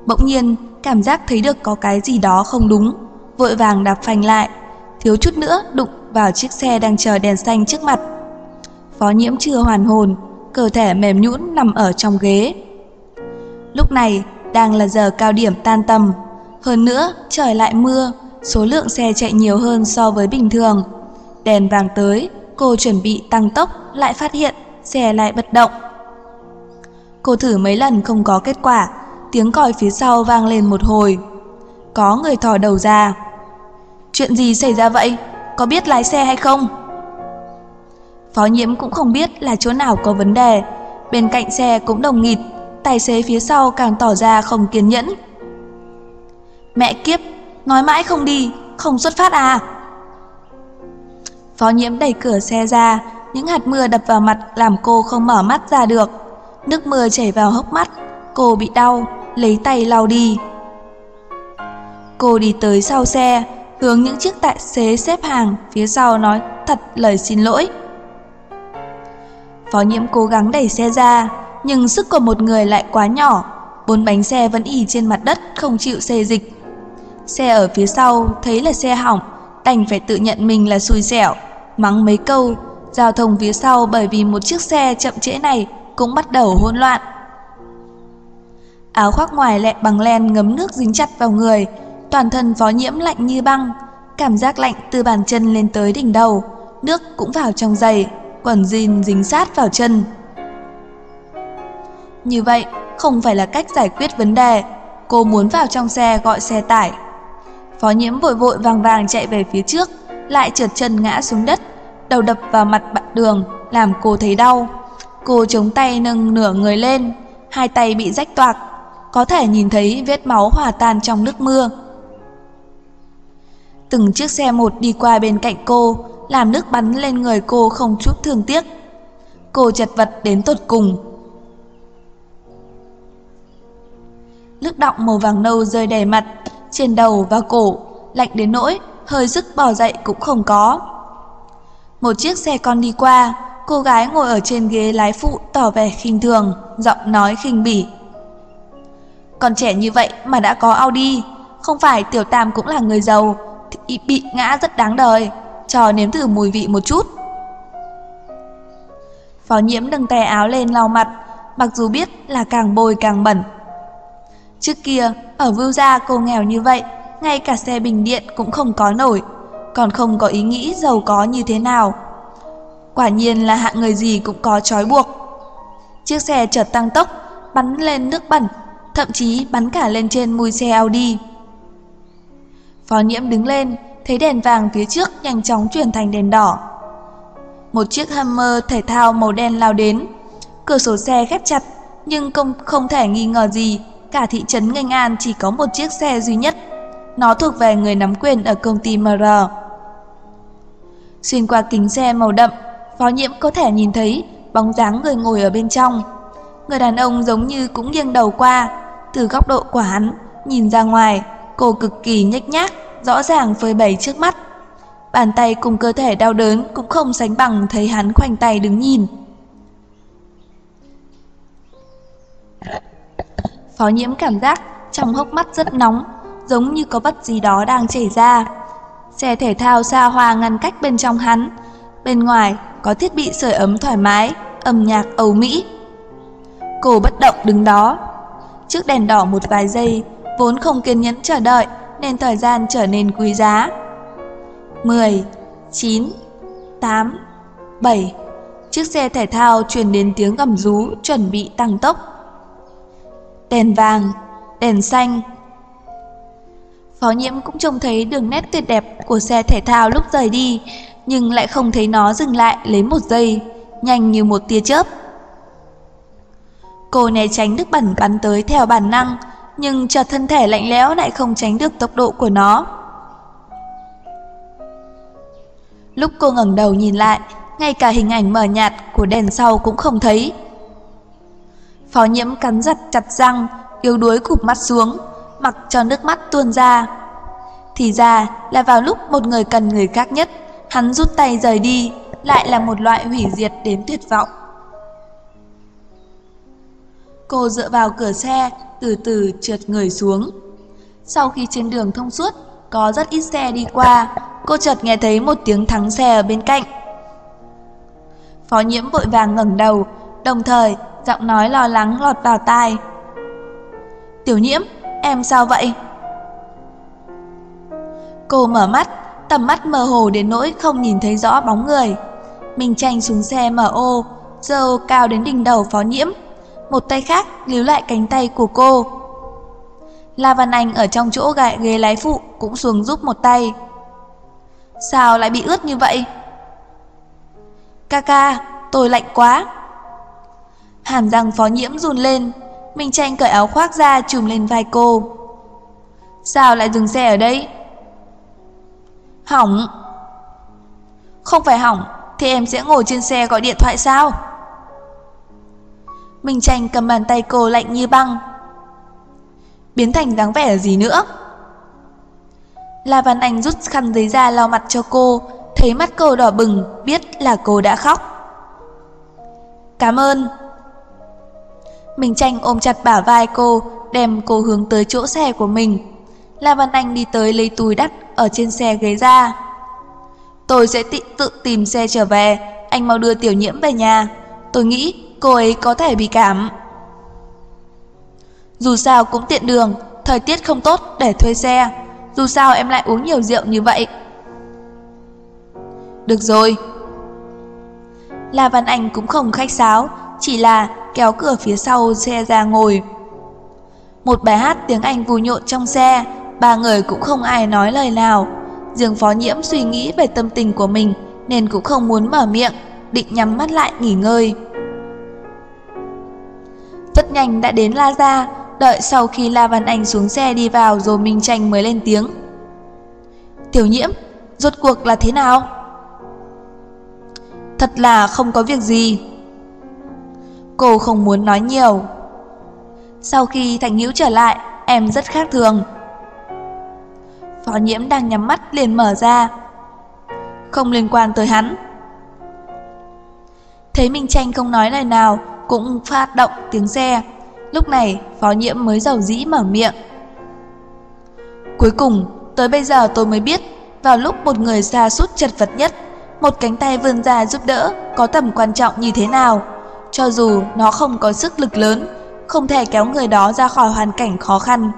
Bỗng nhiên cảm giác thấy được có cái gì đó không đúng, vội vàng đạp phanh lại, thiếu chút nữa đụng vào chiếc xe đang chờ đèn xanh trước mặt. Phó Nhiễm chưa hoàn hồn, cơ thể mềm nhũn nằm ở trong ghế. Lúc này đang là giờ cao điểm tan tầm, hơn nữa trời lại mưa, số lượng xe chạy nhiều hơn so với bình thường. Đèn vàng tới, cô chuẩn bị tăng tốc lại phát hiện xe lại bất động. Cô thử mấy lần không có kết quả, tiếng còi phía sau vang lên một hồi. Có người thò đầu ra. Chuyện gì xảy ra vậy? Có biết lái xe hay không? Phó Nhiễm cũng không biết là chỗ nào có vấn đề. Bên cạnh xe cũng đồng nghịt, tài xế phía sau càng tỏ ra không kiên nhẫn. Mẹ kiếp, nói mãi không đi, không xuất phát à? Phó Nhiễm đẩy cửa xe ra, những hạt mưa đập vào mặt làm cô không mở mắt ra được. Nước mưa chảy vào hốc mắt, cô bị đau, lấy tay lau đi. Cô đi tới sau xe, hướng những chiếc tài xế xếp hàng phía sau nói thật lời xin lỗi. Phó Nhiễm cố gắng đẩy xe ra, nhưng sức của một người lại quá nhỏ, 4 bánh xe vẫn ì trên mặt đất không chịu xê dịch. Xe ở phía sau thấy là xe hỏng, đành phải tự nhận mình là xui xẻo, mắng mấy câu. Giao thông phía sau bởi vì một chiếc xe chậm trễ này cũng bắt đầu hỗn loạn. Áo khoác ngoài lẹ bằng len ngấm nước dính chặt vào người, toàn thân Phó Nhiễm lạnh như băng, cảm giác lạnh từ bàn chân lên tới đỉnh đầu, nước cũng vào trong giày, quần jean dính sát vào chân. Như vậy không phải là cách giải quyết vấn đề. Cô muốn vào trong xe gọi xe tải. Phó Nhiễm vội vội vàng vàng chạy về phía trước, lại trượt chân ngã xuống đất, đầu đập vào mặt bạn đường làm cô thấy đau. Cô chống tay nâng nửa người lên, hai tay bị rách toạc, có thể nhìn thấy vết máu hòa tan trong nước mưa. Từng chiếc xe một đi qua bên cạnh cô, làm nước bắn lên người cô không chút thương tiếc. Cô chật vật đến tột cùng. Nước đọng màu vàng nâu rơi đầy mặt, trên đầu và cổ, lạnh đến nỗi hơi sức bò dậy cũng không có. Một chiếc xe con đi qua, cô gái ngồi ở trên ghế lái phụ tỏ vẻ khinh thường, giọng nói khinh bỉ. Còn trẻ như vậy mà đã có Audi, không phải Tiểu Tam cũng là người giàu thì bị ngã rất đáng đời, cho nếm thử mùi vị một chút. Phó Nhiễm nâng tay áo lên lau mặt, mặc dù biết là càng bôi càng bẩn. Trước kia ở Vưu Gia cô nghèo như vậy, ngay cả xe bình điện cũng không có nổi, còn không có ý nghĩ giàu có như thế nào. Quả nhiên là hạng người gì cũng có trói buộc. Chiếc xe chợt tăng tốc, bắn lên nước bẩn, thậm chí bắn cả lên trên mui xe Audi. Phó Nhiễm đứng lên, thấy đèn vàng phía trước nhanh chóng chuyển thành đèn đỏ. Một chiếc Hummer thể thao màu đen lao đến, cửa sổ xe khép chặt, nhưng không thể nghi ngờ gì, cả thị trấn Nghênh An chỉ có một chiếc xe duy nhất. Nó thuộc về người nắm quyền ở công ty MR. Xuyên qua kính xe màu đậm, Phó Nhiễm có thể nhìn thấy bóng dáng người ngồi ở bên trong. Người đàn ông giống như cũng nghiêng đầu qua, từ góc độ của hắn nhìn ra ngoài, cô cực kỳ nhếch nhác, rõ ràng phơi bày trước mắt. Bàn tay cùng cơ thể đau đớn cũng không sánh bằng thấy hắn khoanh tay đứng nhìn. Phó Nhiễm cảm giác trong hốc mắt rất nóng, giống như có vật gì đó đang chảy ra. Xe thể thao xa hoa ngăn cách bên trong hắn, bên ngoài có thiết bị sưởi ấm thoải mái, âm nhạc Âu Mỹ. Cô bất động đứng đó. Trước đèn đỏ một vài giây, vốn không kiên nhẫn chờ đợi nên thời gian trở nên quý giá. 10, 9, 8, 7. Chiếc xe thể thao truyền đến tiếng gầm rú chuẩn bị tăng tốc. Đèn vàng, đèn xanh. Phó Nhiễm cũng trông thấy đường nét tuyệt đẹp của xe thể thao lúc rời đi, nhưng lại không thấy nó dừng lại lấy một giây, nhanh như một tia chớp. Cô né tránh nước bẩn bắn tới theo bản năng, nhưng chợt thân thể lạnh lẽo lại không tránh được tốc độ của nó. Lúc cô ngẩng đầu nhìn lại, ngay cả hình ảnh mờ nhạt của đèn sau cũng không thấy. Phó Nhiễm cắn chặt răng, yếu đuối cụp mắt xuống, mặc cho nước mắt tuôn ra. Thì ra là vào lúc một người cần người khác nhất, hắn rút tay rời đi, lại là một loại hủy diệt đến tuyệt vọng. Cô dựa vào cửa xe, từ từ trượt người xuống. Sau khi trên đường thông suốt, có rất ít xe đi qua, cô chợt nghe thấy một tiếng thắng xe ở bên cạnh. Phó Nhiễm vội vàng ngẩng đầu, đồng thời giọng nói lo lắng lọt vào tai. Tiểu Nhiễm, em sao vậy? Cô mở mắt, tầm mắt mơ hồ đến nỗi không nhìn thấy rõ bóng người. Minh Tranh xuống xe mở ô, giơ ô cao đến đỉnh đầu Phó Nhiễm, một tay khác líu lại cánh tay của cô. La Văn Anh ở trong chỗ ghế lái phụ cũng xuống giúp một tay. Sao lại bị ướt như vậy? Ca, tôi lạnh quá. Hàm răng Phó Nhiễm run lên. Minh Tranh cởi áo khoác ra trùm lên vai cô. Sao lại dừng xe ở đây? Hỏng. Không phải hỏng thì em sẽ ngồi trên xe gọi điện thoại sao? Minh Tranh cầm bàn tay cô lạnh như băng. Biến thành dáng vẻ gì nữa? La Văn Anh rút khăn giấy ra lau mặt cho cô, thấy mắt cô đỏ bừng, biết là cô đã khóc. Cảm ơn. Minh Tranh ôm chặt bả vai cô, đem cô hướng tới chỗ xe của mình. La Văn Anh đi tới lấy túi đắt ở trên xe ghế ra. Tôi sẽ tự tìm xe trở về, anh mau đưa Tiểu Nhiễm về nhà. Tôi nghĩ cô ấy có thể bị cảm. Dù sao cũng tiện đường, thời tiết không tốt để thuê xe. Dù sao em lại uống nhiều rượu như vậy. Được rồi. La Văn Anh cũng không khách sáo, chỉ là kéo cửa phía sau xe ra ngồi. Một bài hát tiếng Anh vui nhộn trong xe, ba người cũng không ai nói lời nào. Riêng Phó Nhiễm suy nghĩ về tâm tình của mình nên cũng không muốn mở miệng, định nhắm mắt lại nghỉ ngơi. Rất nhanh đã đến La Gia, đợi sau khi La Văn Anh xuống xe đi vào rồi Minh Tranh mới lên tiếng. Tiểu Nhiễm, rốt cuộc là thế nào? Thật là không có việc gì. Cô không muốn nói nhiều. Sau khi Thành Hữu trở lại, em rất khác thường. Phó Nhiễm đang nhắm mắt liền mở ra. Không liên quan tới hắn. Thấy Minh Tranh không nói lời nào, cũng phát động tiếng xe. Lúc này Phó Nhiễm mới dầu dĩ mở miệng. Cuối cùng tới bây giờ tôi mới biết, vào lúc một người sa sút chật vật nhất, một cánh tay vươn ra giúp đỡ có tầm quan trọng như thế nào. Cho dù nó không có sức lực lớn, không thể kéo người đó ra khỏi hoàn cảnh khó khăn.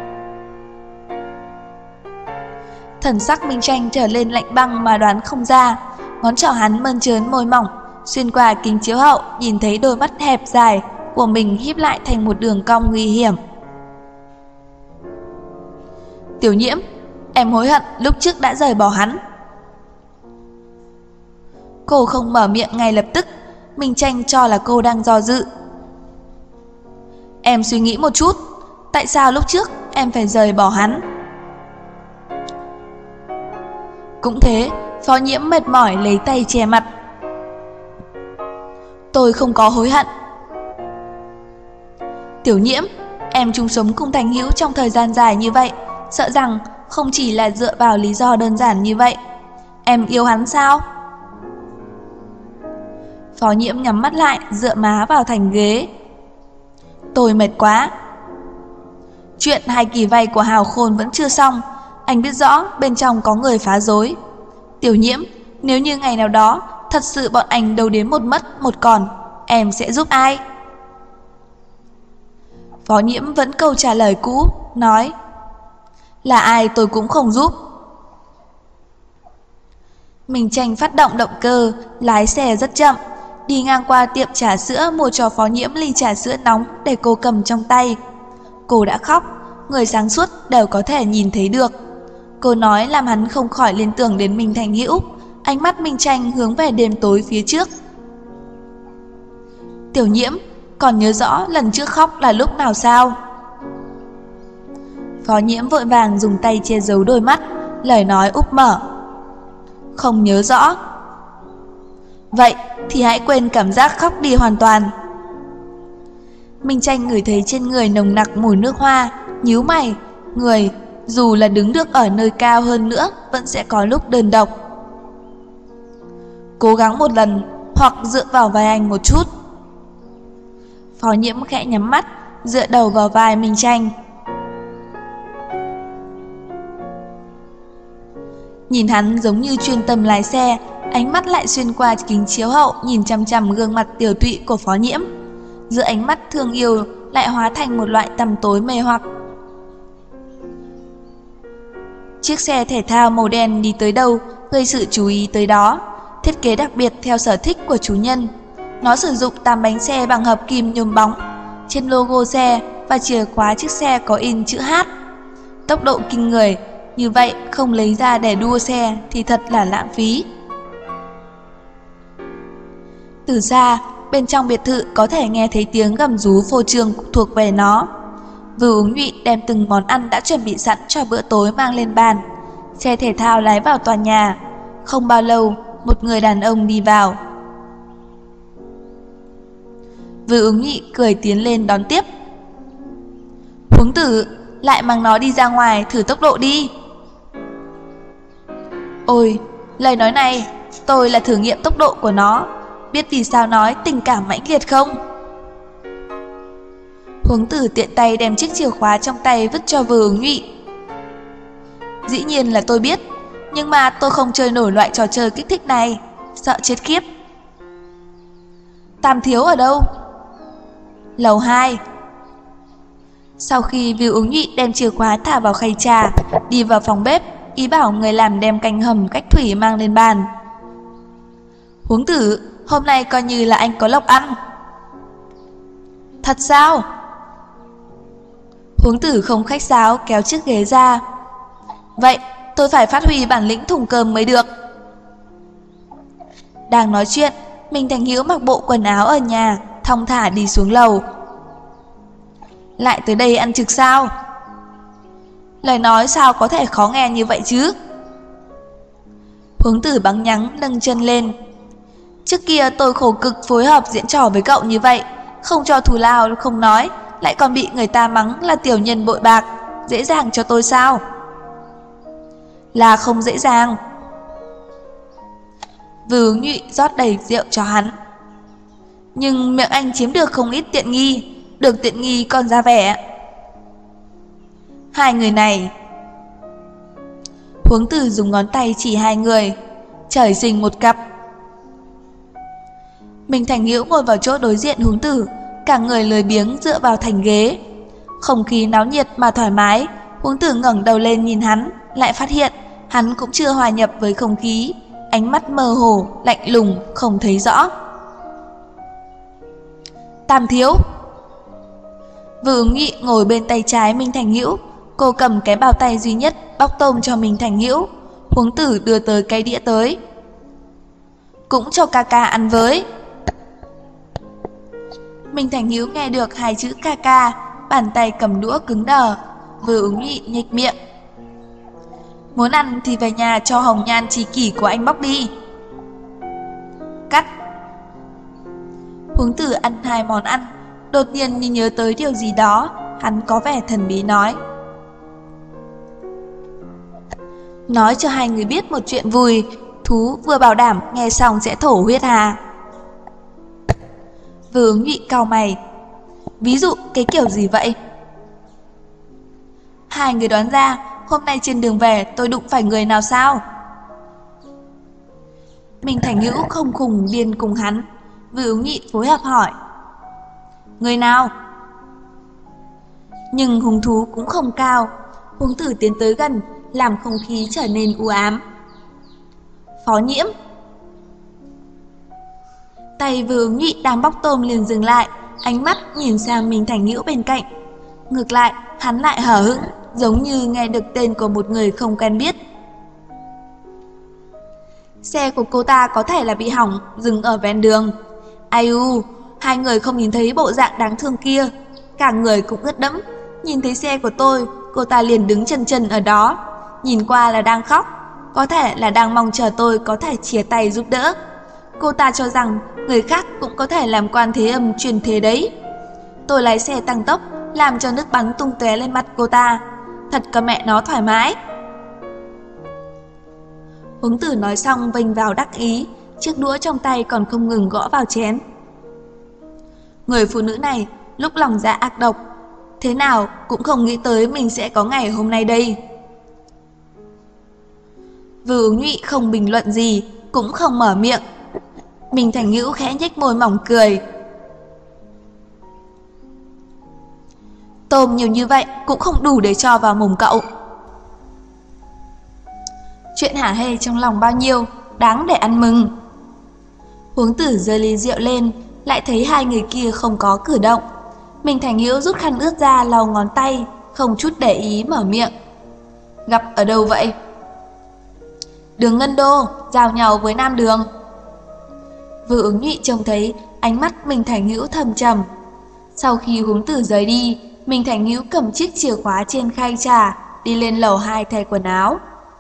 Thần sắc Minh Tranh trở lên lạnh băng mà đoán không ra. Ngón trỏ hắn mơn trớn môi mỏng, xuyên qua kính chiếu hậu nhìn thấy đôi mắt hẹp dài của mình híp lại thành một đường cong nguy hiểm. Tiểu Nhiễm, em hối hận lúc trước đã rời bỏ hắn. Cô không mở miệng ngay lập tức, Minh Tranh cho là cô đang do dự. Em suy nghĩ một chút, tại sao lúc trước em phải rời bỏ hắn? Cũng thế, Phó Nhiễm mệt mỏi lấy tay che mặt. Tôi không có hối hận. Tiểu Nhiễm, em chung sống cùng Thành Hữu trong thời gian dài như vậy, sợ rằng không chỉ là dựa vào lý do đơn giản như vậy. Em yêu hắn sao? Phó Nhiễm nhắm mắt lại, dựa má vào thành ghế. Tôi mệt quá. Chuyện 2 kỳ vay của Hào Khôn vẫn chưa xong. Anh biết rõ bên trong có người phá rối. Tiểu Nhiễm, nếu như ngày nào đó thật sự bọn anh đấu đến một mất một còn, em sẽ giúp ai? Phó Nhiễm vẫn câu trả lời cũ, nói là ai tôi cũng không giúp. Minh Tranh phát động động cơ, lái xe rất chậm, đi ngang qua tiệm trà sữa mua cho Phó Nhiễm ly trà sữa nóng để cô cầm trong tay. Cô đã khóc, người sáng suốt đều có thể nhìn thấy được. Cô nói làm hắn không khỏi liên tưởng đến mình Thành Hữu. Ánh mắt Minh Tranh hướng về đêm tối phía trước. Tiểu Nhiễm, còn nhớ rõ lần trước khóc là lúc nào sao? Phó Nhiễm vội vàng dùng tay che giấu đôi mắt, lời nói úp mở. Không nhớ rõ. Vậy thì hãy quên cảm giác khóc đi hoàn toàn. Minh Tranh ngửi thấy trên người nồng nặc mùi nước hoa, nhíu mày. Người dù là đứng được ở nơi cao hơn nữa vẫn sẽ có lúc đơn độc. Cố gắng một lần, hoặc dựa vào vai anh một chút. Phó Nhiễm khẽ nhắm mắt, dựa đầu vào vai Minh Tranh. Nhìn hắn giống như chuyên tâm lái xe, ánh mắt lại xuyên qua kính chiếu hậu nhìn chằm chằm gương mặt tiều tụy của Phó Nhiễm. Giữa ánh mắt thương yêu lại hóa thành một loại tăm tối mê hoặc. Chiếc xe thể thao màu đen đi tới đâu, gây sự chú ý tới đó. Thiết kế đặc biệt theo sở thích của chủ nhân. Nó sử dụng 8 bánh xe bằng hợp kim nhôm bóng. Trên logo xe và chìa khóa chiếc xe có in chữ H. Tốc độ kinh người, như vậy không lấy ra để đua xe thì thật là lãng phí. Từ xa, bên trong biệt thự có thể nghe thấy tiếng gầm rú phô trương thuộc về nó. Vưu Ứng Nhụy đem từng món ăn đã chuẩn bị sẵn cho bữa tối mang lên bàn. Xe thể thao lái vào tòa nhà. Không bao lâu, một người đàn ông đi vào. Vưu Ứng Nhụy cười tiến lên đón tiếp. Huống tử, lại mang nó đi ra ngoài thử tốc độ đi. Ôi, lời nói này, tôi là thử nghiệm tốc độ của nó. Biết vì sao nói tình cảm mãnh liệt không? Huống tử tiện tay đem chiếc chìa khóa trong tay vứt cho Vưu Ứng Nhụy. Dĩ nhiên là tôi biết, nhưng mà tôi không chơi nổi loại trò chơi kích thích này, sợ chết khiếp. Tam thiếu ở đâu? Lầu 2. Sau khi Vưu Ứng Nhụy đem chìa khóa thả vào khay trà, đi vào phòng bếp, ý bảo người làm đem canh hầm cách thủy mang lên bàn. Huống tử, hôm nay coi như là anh có lộc ăn. Thật sao? Huống tử không khách sáo kéo chiếc ghế ra. Vậy tôi phải phát huy bản lĩnh thùng cơm mới được. Đang nói chuyện, Minh Thành Hữu mặc bộ quần áo ở nhà, thong thả đi xuống lầu. Lại tới đây ăn trực sao? Lời nói sao có thể khó nghe như vậy chứ? Huống tử bắn nhắng nâng chân lên. Trước kia tôi khổ cực phối hợp diễn trò với cậu như vậy, không cho thù lao không nói, lại còn bị người ta mắng là tiểu nhân bội bạc, dễ dàng cho tôi sao? Là không dễ dàng. Vưu Ứng Nhụy rót đầy rượu cho hắn. Nhưng miệng anh chiếm được không ít tiện nghi, được tiện nghi còn ra vẻ. Hai người này. Huống tử dùng ngón tay chỉ hai người, trời sinh một cặp. Minh Thành Hữu ngồi vào chỗ đối diện Huống tử, cả người lười biếng dựa vào thành ghế. Không khí náo nhiệt mà thoải mái. Huống tử ngẩng đầu lên nhìn hắn, lại phát hiện hắn cũng chưa hòa nhập với không khí, ánh mắt mơ hồ, lạnh lùng, không thấy rõ. Tam thiếu. Vưu Ứng Nhụy ngồi bên tay trái Minh Thành Hữu, cô cầm cái bao tay duy nhất bóc tôm cho Minh Thành Hữu. Huống tử đưa tới cái đĩa tới. Cũng cho ca ca ăn với. Minh Thành Hữu nghe được hai chữ ca ca, bàn tay cầm đũa cứng đờ. Vưu Ứng Nhụy nhếch miệng. Muốn ăn thì về nhà cho hồng nhan tri kỷ của anh bóc đi. Cắt. Huống tử ăn hai món ăn, đột nhiên như nhớ tới điều gì đó, hắn có vẻ thần bí nói. Nói cho hai người biết một chuyện vui, thú vừa bảo đảm nghe xong sẽ thổ huyết hà. Vưu Ứng Nhụy cau mày. Ví dụ cái kiểu gì vậy? Hai người đoán ra, hôm nay trên đường về tôi đụng phải người nào sao? Minh Thành Hữu không khùng điên cùng hắn. Vưu Ứng Nhụy phối hợp hỏi. Người nào? Nhưng hung thú cũng không cao. Huống tử tiến tới gần, làm không khí trở nên u ám. Phó Nhiễm. Tay Vưu Ứng Nhụy đang bóc tôm liền dừng lại, ánh mắt nhìn sang Minh Thành Hữu bên cạnh. Ngược lại, hắn lại hờ hững, giống như nghe được tên của một người không quen biết. Xe của cô ta có thể là bị hỏng, dừng ở ven đường. Ai u, hai người không nhìn thấy bộ dạng đáng thương kia, cả người cũng ướt đẫm. Nhìn thấy xe của tôi, cô ta liền đứng chân chân ở đó, nhìn qua là đang khóc, có thể là đang mong chờ tôi có thể chia tay giúp đỡ. Cô ta cho rằng người khác cũng có thể làm quan thế âm truyền thế đấy. Tôi lái xe tăng tốc, làm cho nước bắn tung tóe lên mặt cô ta. Thật có mẹ nó thoải mái. Huống tử nói xong vênh vào đắc ý, chiếc đũa trong tay còn không ngừng gõ vào chén. Người phụ nữ này lúc lòng dạ ác độc, thế nào cũng không nghĩ tới mình sẽ có ngày hôm nay đây. Vừa Ứng Nhụy không bình luận gì, cũng không mở miệng. Minh Thành Hữu khẽ nhếch môi mỏng cười. Tôm nhiều như vậy cũng không đủ để cho vào mồm cậu. Chuyện hả hê trong lòng bao nhiêu, đáng để ăn mừng. Huống Tử giơ ly rượu lên, lại thấy hai người kia không có cử động. Minh Thành Hữu rút khăn ướt ra lau ngón tay, không chút để ý mở miệng. Gặp ở đâu vậy? Đường Ngân Đô, giao nhau với Nam Đường. Vừa Ứng Nhụy trông thấy ánh mắt Minh Thành Hữu thầm trầm. Sau khi Huống Tử rời đi, Minh Thành Hữu cầm chiếc chìa khóa trên khay trà, đi lên lầu 2 thay quần áo.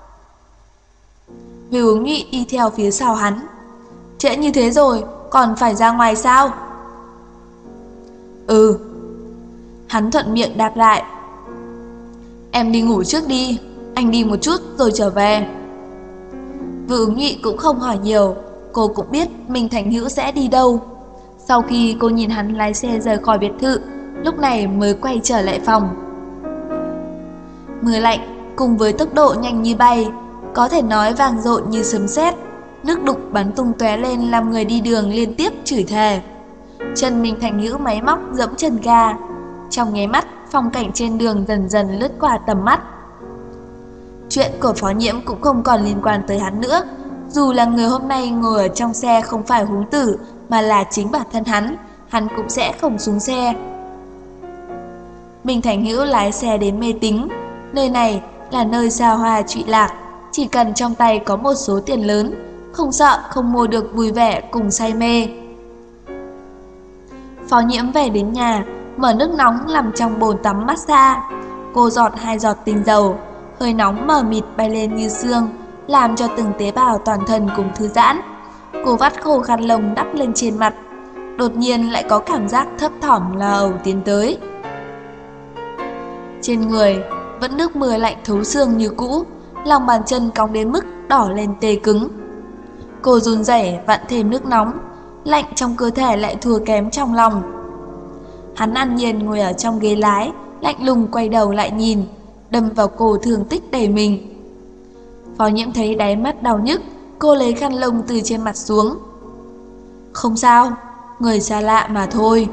Vừa Ứng Nhụy đi theo phía sau hắn. Trễ như thế rồi, còn phải ra ngoài sao? Ừ. Hắn thuận miệng đáp lại. Em đi ngủ trước đi, anh đi một chút rồi trở về. Vừa Ứng Nhụy cũng không hỏi nhiều, cô cũng biết Minh Thành Hữu sẽ đi đâu. Sau khi cô nhìn hắn lái xe rời khỏi biệt thự, lúc này mới quay trở lại phòng. Mưa lạnh cùng với tốc độ nhanh như bay, có thể nói vang dội như sấm sét, nước đục bắn tung tóe lên làm người đi đường liên tiếp chửi thề. Chân Minh Thành Hữu máy móc giẫm chân ga, trong nháy mắt phong cảnh trên đường dần dần lướt qua tầm mắt. Chuyện của Phó Nhiễm cũng không còn liên quan tới hắn nữa. Dù là người hôm nay ngồi ở trong xe không phải Huống Tử mà là chính bản thân hắn cũng sẽ không xuống xe. Minh Thành Hữu lái xe đến Mê Tính. Nơi này là nơi xa hoa trụy lạc, chỉ cần trong tay có một số tiền lớn, không sợ không mua được vui vẻ cùng say mê. Phó Nhiễm về đến nhà, mở nước nóng làm trong bồn tắm massage. Cô giọt 2 giọt tinh dầu, hơi nóng mờ mịt bay lên như sương, làm cho từng tế bào toàn thân cùng thư giãn. Cô vắt khô khăn lông đắp lên trên mặt, đột nhiên lại có cảm giác thấp thỏm lo âu tiến tới. Trên người vẫn nước mưa lạnh thấu xương như cũ, lòng bàn chân cong đến mức đỏ lên tê cứng. Cô run rẩy vặn thêm nước nóng, lạnh trong cơ thể lại thua kém trong lòng. Hắn an nhiên ngồi ở trong ghế lái, lạnh lùng quay đầu lại nhìn, đâm vào cổ thương tích đầy mình. Phó Nhiễm thấy đáy mắt đau nhức, cô lấy khăn lông từ trên mặt xuống. Không sao, người xa lạ mà thôi.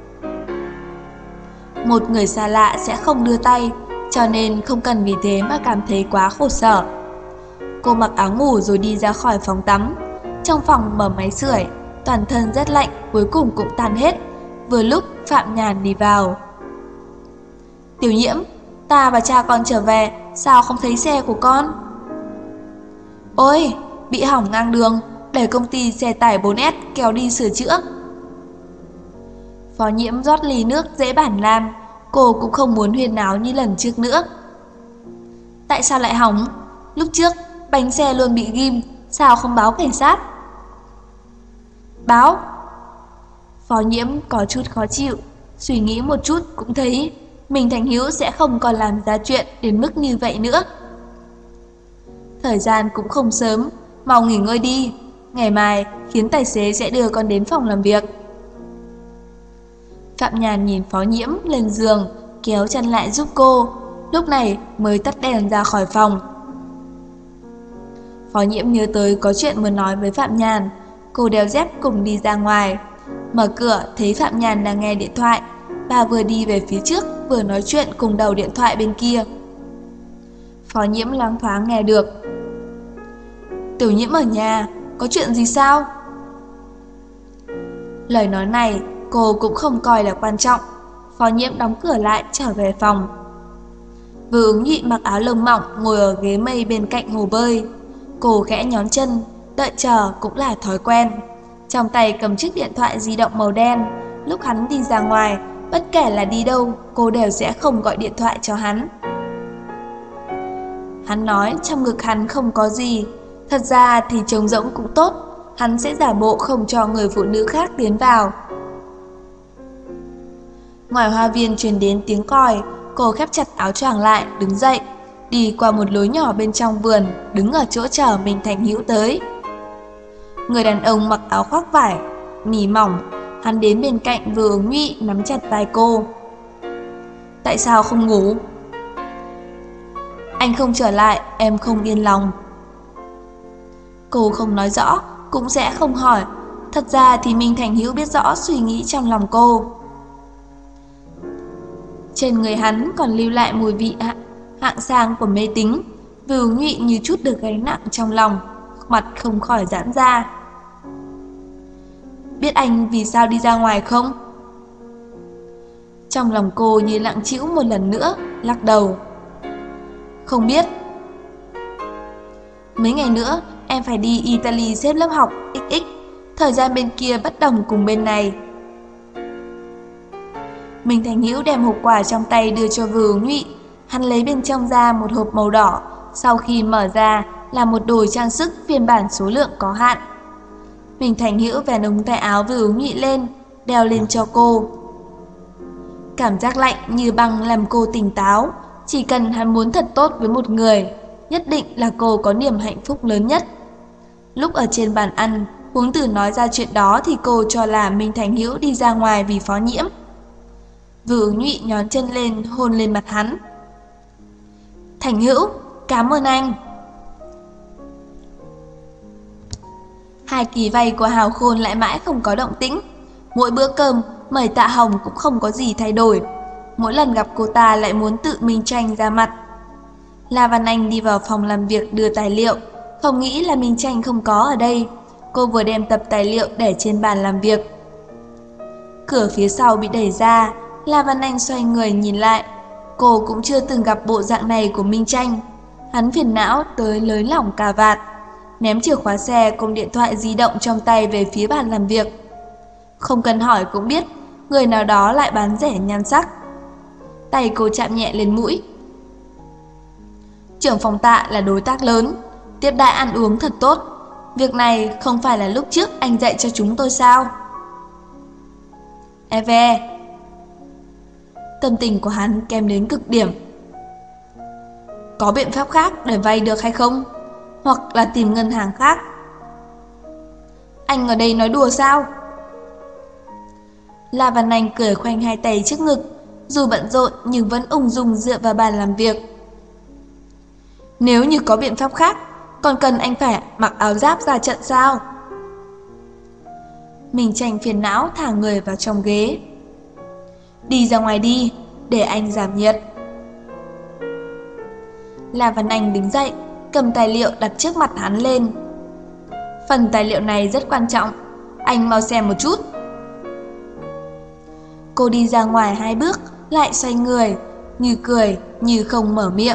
Một người xa lạ sẽ không đưa tay, cho nên không cần vì thế mà cảm thấy quá khổ sở. Cô mặc áo ngủ rồi đi ra khỏi phòng tắm. Trong phòng mở máy sưởi, toàn thân rất lạnh, cuối cùng cũng tan hết. Vừa lúc Phạm Nhàn đi vào. Tiểu Nhiễm, ta và cha con trở về, sao không thấy xe của con? Ôi, bị hỏng ngang đường, để công ty xe tải 4S kéo đi sửa chữa. Phó Nhiễm rót ly nước dễ bản làm, cô cũng không muốn huyên náo như lần trước nữa. Tại sao lại hỏng? Lúc trước bánh xe luôn bị ghim, sao không báo cảnh sát? Báo. Phó Nhiễm có chút khó chịu, suy nghĩ một chút cũng thấy Minh Thành Hữu sẽ không còn làm ra chuyện đến mức như vậy nữa. Thời gian cũng không sớm, mau nghỉ ngơi đi, ngày mai khiến tài xế sẽ đưa con đến phòng làm việc. Phạm Nhàn nhìn Phó Nhiễm lên giường, kéo chân lại giúp cô, lúc này mới tắt đèn ra khỏi phòng. Phó Nhiễm nhớ tới có chuyện muốn nói với Phạm Nhàn, cô đeo dép cùng đi ra ngoài. Mở cửa thấy Phạm Nhàn đang nghe điện thoại, bà vừa đi về phía trước vừa nói chuyện cùng đầu điện thoại bên kia. Phó Nhiễm loáng thoáng nghe được. Tiểu Nhiễm ở nhà, có chuyện gì sao? Lời nói này cô cũng không coi là quan trọng. Phó Nhiễm đóng cửa lại trở về phòng. Vừa Ứng Nhụy mặc áo lông mỏng ngồi ở ghế mây bên cạnh hồ bơi. Cô khẽ nhón chân, đợi chờ cũng là thói quen. Trong tay cầm chiếc điện thoại di động màu đen. Lúc hắn đi ra ngoài, bất kể là đi đâu, cô đều sẽ không gọi điện thoại cho hắn. Hắn nói trong ngực hắn không có gì. Thật ra thì trống rỗng cũng tốt, hắn sẽ giả bộ không cho người phụ nữ khác tiến vào. Ngoài hoa viên truyền đến tiếng còi, cô khép chặt áo choàng lại, đứng dậy, đi qua một lối nhỏ bên trong vườn, đứng ở chỗ chờ Minh Thành Hữu tới. Người đàn ông mặc áo khoác vải, mỉ mỏng, hắn đến bên cạnh Vừa Ứng Nhụy nắm chặt vai cô. Tại sao không ngủ? Anh không trở lại, em không yên lòng. Cô không nói rõ, cũng sẽ không hỏi. Thật ra thì Minh Thành Hữu biết rõ suy nghĩ trong lòng cô. Trên người hắn còn lưu lại mùi vị hạng sang của mê tín. Vưu Nhụy như chút được gánh nặng trong lòng, mặt không khỏi giãn ra. Biết anh vì sao đi ra ngoài không? Trong lòng cô như lặng trĩu một lần nữa, lắc đầu. Không biết. Mấy ngày nữa em phải đi Italy xếp lớp học XX. Thời gian bên kia bất đồng cùng bên này. Minh Thành Hữu đem hộp quà trong tay đưa cho Vưu Nhụy. Hắn lấy bên trong ra một hộp màu đỏ. Sau khi mở ra là một đồ trang sức phiên bản số lượng có hạn. Minh Thành Hữu vén ống tay áo Vưu Nhụy lên, đeo lên cho cô. Cảm giác lạnh như băng làm cô tỉnh táo. Chỉ cần hắn muốn thật tốt với một người, nhất định là cô có niềm hạnh phúc lớn nhất. Lúc ở trên bàn ăn, Huống Tử nói ra chuyện đó thì cô cho là Minh Thành Hữu đi ra ngoài vì Phó Nhiễm. Vưu Nhụy nhón chân lên hôn lên mặt hắn. Thành Hữu, cảm ơn anh. Hai kỳ vay của Hào Khôn lại mãi không có động tĩnh. Mỗi bữa cơm mời Tạ Hồng cũng không có gì thay đổi. Mỗi lần gặp cô ta lại muốn tự Minh Tranh ra mặt. La Văn Anh đi vào phòng làm việc đưa tài liệu, không nghĩ là Minh Tranh không có ở đây. Cô vừa đem tập tài liệu để trên bàn làm việc. Cửa phía sau bị đẩy ra, La Văn Anh xoay người nhìn lại. Cô cũng chưa từng gặp bộ dạng này của Minh Tranh. Hắn phiền não tới nới lỏng cà vạt, ném chìa khóa xe cùng điện thoại di động trong tay về phía bàn làm việc. Không cần hỏi cũng biết, người nào đó lại bán rẻ nhan sắc. Tay cô chạm nhẹ lên mũi. Trưởng phòng Tạ là đối tác lớn, tiếp đãi ăn uống thật tốt. Việc này không phải là lúc trước anh dạy cho chúng tôi sao? Eve. Tâm tình của hắn kém đến cực điểm. Có biện pháp khác để vay được hay không? Hoặc là tìm ngân hàng khác? Anh ở đây nói đùa sao? La Văn Anh cười khoanh hai tay trước ngực, dù bận rộn nhưng vẫn ung dung dựa vào bàn làm việc. Nếu như có biện pháp khác, còn cần anh phải mặc áo giáp ra trận sao? Minh Tranh phiền não thả người vào trong ghế. Đi ra ngoài đi, để anh giảm nhiệt. La Văn Anh đứng dậy, cầm tài liệu đặt trước mặt hắn lên. Phần tài liệu này rất quan trọng, anh mau xem một chút. Cô đi ra ngoài 2 bước, lại xoay người, như cười, như không mở miệng.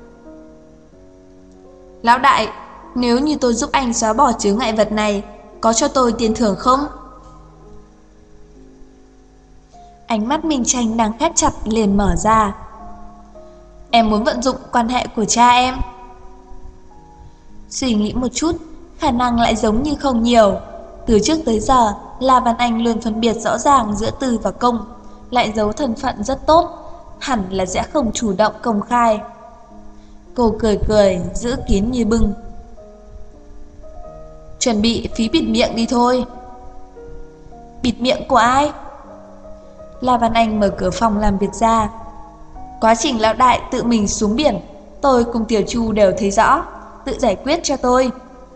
Lão đại, nếu như tôi giúp anh xóa bỏ chướng ngại vật này, có cho tôi tiền thưởng không? Ánh mắt Minh Tranh đang khép chặt liền mở ra. Em muốn vận dụng quan hệ của cha em. Suy nghĩ một chút, khả năng lại giống như không nhiều. Từ trước tới giờ, La Văn Anh luôn phân biệt rõ ràng giữa tư và công, lại giấu thân phận rất tốt, hẳn là sẽ không chủ động công khai. Cô cười cười, giữ kín như bưng. Chuẩn bị phí bịt miệng đi thôi. Bịt miệng của ai? La Văn Anh mở cửa phòng làm việc ra. Quá trình lão đại tự mình xuống biển, tôi cùng Tiểu Chu đều thấy rõ, tự giải quyết cho tôi.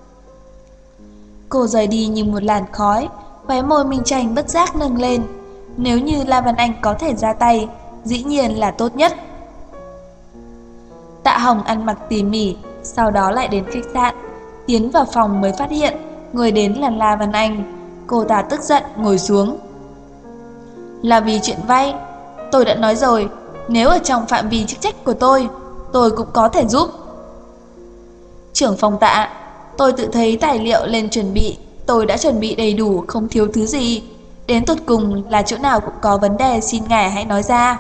Cô rời đi như một làn khói, khóe môi Minh Tranh bất giác nâng lên. Nếu như La Văn Anh có thể ra tay, dĩ nhiên là tốt nhất. Tạ Hồng ăn mặc tỉ mỉ, sau đó lại đến khách sạn. Tiến vào phòng mới phát hiện, người đến là La Văn Anh. Cô ta tức giận ngồi xuống. Là vì chuyện vay. Tôi đã nói rồi, nếu ở trong phạm vi chức trách của tôi cũng có thể giúp. Trưởng phòng Tạ, tôi tự thấy tài liệu lên chuẩn bị, tôi đã chuẩn bị đầy đủ, không thiếu thứ gì. Đến tột cùng là chỗ nào cũng có vấn đề, xin ngài hãy nói ra.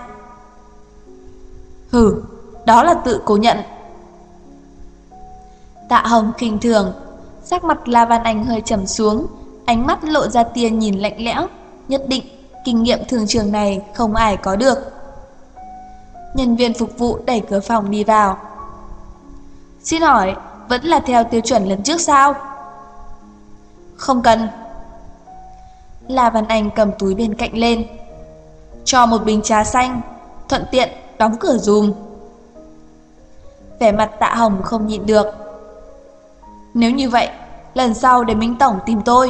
Hừ, đó là tự cố nhận. Tạ Hồng khinh thường. Sắc mặt La Văn Anh hơi trầm xuống, ánh mắt lộ ra tia nhìn lạnh lẽo. Nhất định kinh nghiệm thường trường này không ai có được. Nhân viên phục vụ đẩy cửa phòng đi vào. Xin hỏi, vẫn là theo tiêu chuẩn lần trước sao? Không cần. La Văn Anh cầm túi bên cạnh lên. Cho một bình trà xanh, thuận tiện đóng cửa dùm. Vẻ mặt Tạ Hồng không nhịn được. Nếu như vậy, lần sau để Minh Tổng tìm tôi.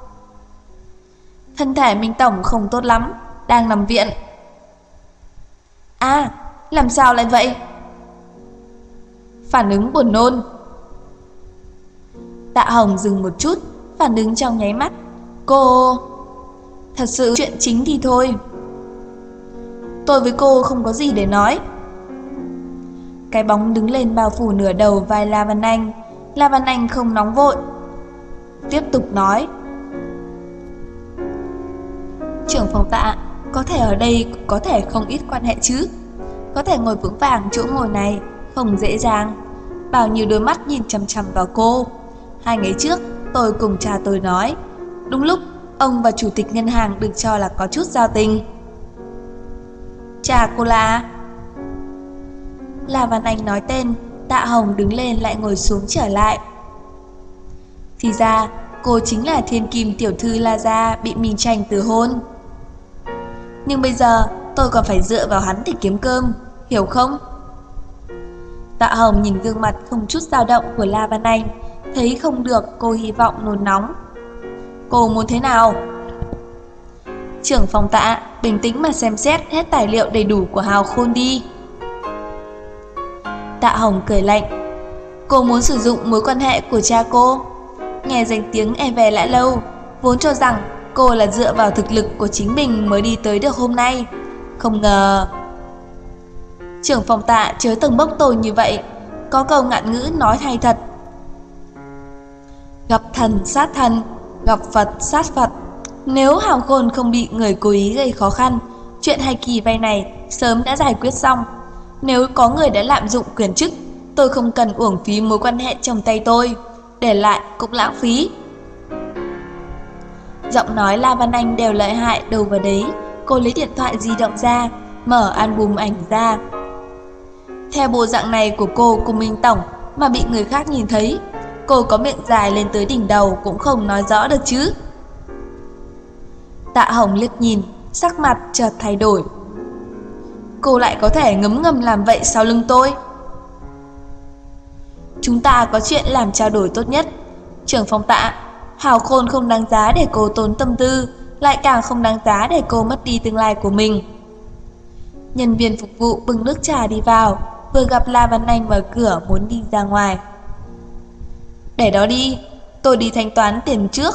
Thân thể Minh Tổng không tốt lắm, đang nằm viện. À, làm sao lại vậy? Phản ứng buồn nôn. Tạ Hồng dừng một chút, phản ứng trong nháy mắt. Cô... Thật sự chuyện chính thì thôi. Tôi với cô không có gì để nói. Cái bóng đứng lên bao phủ nửa đầu vai La Văn Anh. La Văn Anh không nóng vội, tiếp tục nói. Trưởng phòng Tạ, có thể ở đây có thể không ít quan hệ chứ. Có thể ngồi vững vàng chỗ ngồi này không dễ dàng. Bao nhiêu đôi mắt nhìn chằm chằm vào cô. 2 ngày trước tôi cùng cha tôi nói, đúng lúc ông và chủ tịch ngân hàng được cho là có chút giao tình. Cha cô là... La Văn Anh nói tên, Tạ Hồng đứng lên lại ngồi xuống trở lại. Thì ra cô chính là thiên kim tiểu thư La Gia bị Minh Tranh từ hôn. Nhưng bây giờ tôi còn phải dựa vào hắn để kiếm cơm, hiểu không? Tạ Hồng nhìn gương mặt không chút dao động của La Văn Anh, thấy không được, cô hy vọng nôn nóng. Cô muốn thế nào? Trưởng phòng Tạ, bình tĩnh mà xem xét hết tài liệu đầy đủ của Hào Khôn đi. Tạ Hồng cười lạnh. Cô muốn sử dụng mối quan hệ của cha cô. Nghe danh tiếng Eve Lã Lâu, vốn cho rằng cô là dựa vào thực lực của chính mình mới đi tới được hôm nay. Không ngờ... Trưởng phòng Tạ chớ từng bốc tôi như vậy. Có câu ngạn ngữ nói hay thật. Gặp thần sát thần, gặp Phật sát Phật. Nếu Hào Khôn không bị người cố ý gây khó khăn, chuyện hai kỳ vay này sớm đã giải quyết xong. Nếu có người đã lạm dụng quyền chức, tôi không cần uổng phí mối quan hệ trong tay tôi, để lại cũng lãng phí. Giọng nói La Văn Anh đều lợi hại đâu vào đấy. Cô lấy điện thoại di động ra, mở album ảnh ra. Theo bộ dạng này của cô cùng Minh Tổng mà bị người khác nhìn thấy, cô có miệng dài lên tới đỉnh đầu cũng không nói rõ được chứ. Tạ Hồng liếc nhìn, sắc mặt chợt thay đổi. Cô lại có thể ngấm ngầm làm vậy sau lưng tôi. Chúng ta có chuyện làm trao đổi tốt nhất. Trưởng phòng Tạ, Hào Khôn không đáng giá để cô tốn tâm tư, lại càng không đáng giá để cô mất đi tương lai của mình. Nhân viên phục vụ bưng nước trà đi vào, vừa gặp La Văn Anh mở cửa muốn đi ra ngoài. Để đó đi, tôi đi thanh toán tiền trước.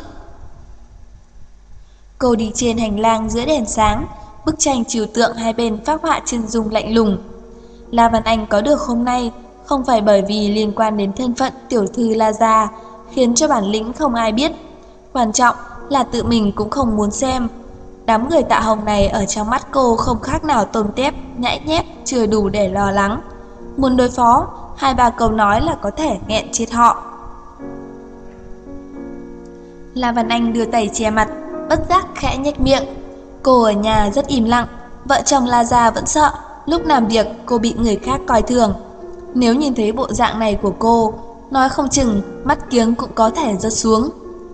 Cô đi trên hành lang giữa đèn sáng, bức tranh trừu tượng hai bên phác họa chân dung lạnh lùng. La Văn Anh có được hôm nay không phải bởi vì liên quan đến thân phận tiểu thư La Gia, khiến cho bản lĩnh không ai biết. Quan trọng là tự mình cũng không muốn xem. Đám người Tạ Hồng này ở trong mắt cô không khác nào tôm tép, nhãi nhép, chưa đủ để lo lắng. Muốn đối phó, 2-3 câu nói là có thể nghẹn chết họ. La Văn Anh đưa tay che mặt, bất giác khẽ nhếch miệng. Cô ở nhà rất im lặng, vợ chồng La Gia vẫn sợ lúc làm việc cô bị người khác coi thường. Nếu nhìn thấy bộ dạng này của cô, nói không chừng mắt kiếng cũng có thể rớt xuống.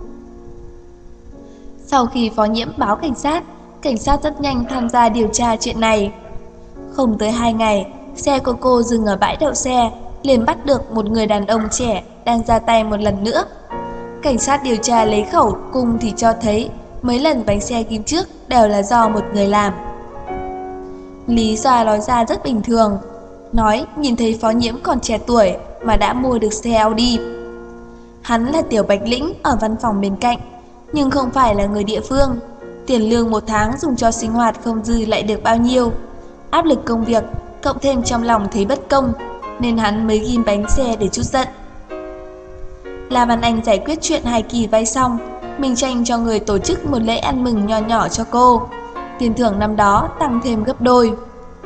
Sau khi phó nhiễm báo cảnh sát rất nhanh tham gia điều tra chuyện này. Không tới 2 ngày, xe của cô dừng ở bãi đậu xe, liền bắt được một người đàn ông trẻ đang ra tay một lần nữa. Cảnh sát điều tra lấy khẩu cung thì cho thấy mấy lần bánh xe kim trước đều là do một người làm. Lý do nói ra rất bình thường, nói nhìn thấy phó nhiễm còn trẻ tuổi mà đã mua được xe Audi. Hắn là tiểu bạch lĩnh ở văn phòng bên cạnh, nhưng không phải là người địa phương. Tiền lương một tháng dùng cho sinh hoạt không dư lại được bao nhiêu. Áp lực công việc, cộng thêm trong lòng thấy bất công, nên hắn mới ghim bánh xe để trút giận. La Văn Anh giải quyết chuyện hai kỳ vay xong, Minh Tranh cho người tổ chức một lễ ăn mừng nho nhỏ cho cô. Tiền thưởng năm đó tăng thêm gấp đôi.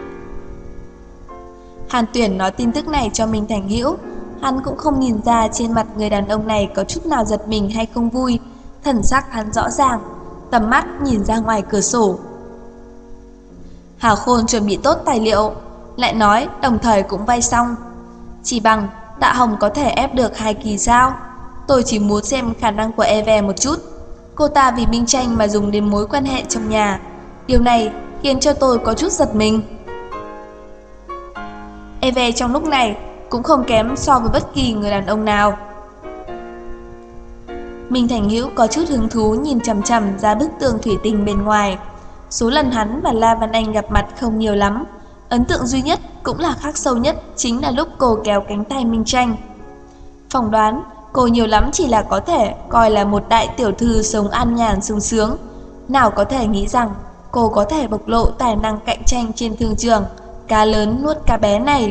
Hàn Tuyển nói tin tức này cho Minh Thành Hữu. Hắn cũng không nhìn ra trên mặt người đàn ông này có chút nào giật mình hay không vui. Thần sắc hắn rõ ràng, tầm mắt nhìn ra ngoài cửa sổ. Hào Khôn chuẩn bị tốt tài liệu, lại nói đồng thời cũng vay xong. Chỉ bằng Tạ Hồng có thể ép được hai kỳ sao? Tôi chỉ muốn xem khả năng của Eve một chút. Cô ta vì Minh Tranh mà dùng đến mối quan hệ trong nhà. Điều này khiến cho tôi có chút giật mình. Eve trong lúc này cũng không kém so với bất kỳ người đàn ông nào. Minh Thành Hữu có chút hứng thú nhìn chằm chằm ra bức tường thủy tinh bên ngoài. Số lần hắn và La Văn Anh gặp mặt không nhiều lắm. Ấn tượng duy nhất cũng là khắc sâu nhất chính là lúc cô kéo cánh tay Minh Tranh. Phỏng đoán cô nhiều lắm chỉ là có thể coi là một đại tiểu thư sống an nhàn sung sướng. Nào có thể nghĩ rằng cô có thể bộc lộ tài năng cạnh tranh trên thương trường, cá lớn nuốt cá bé này.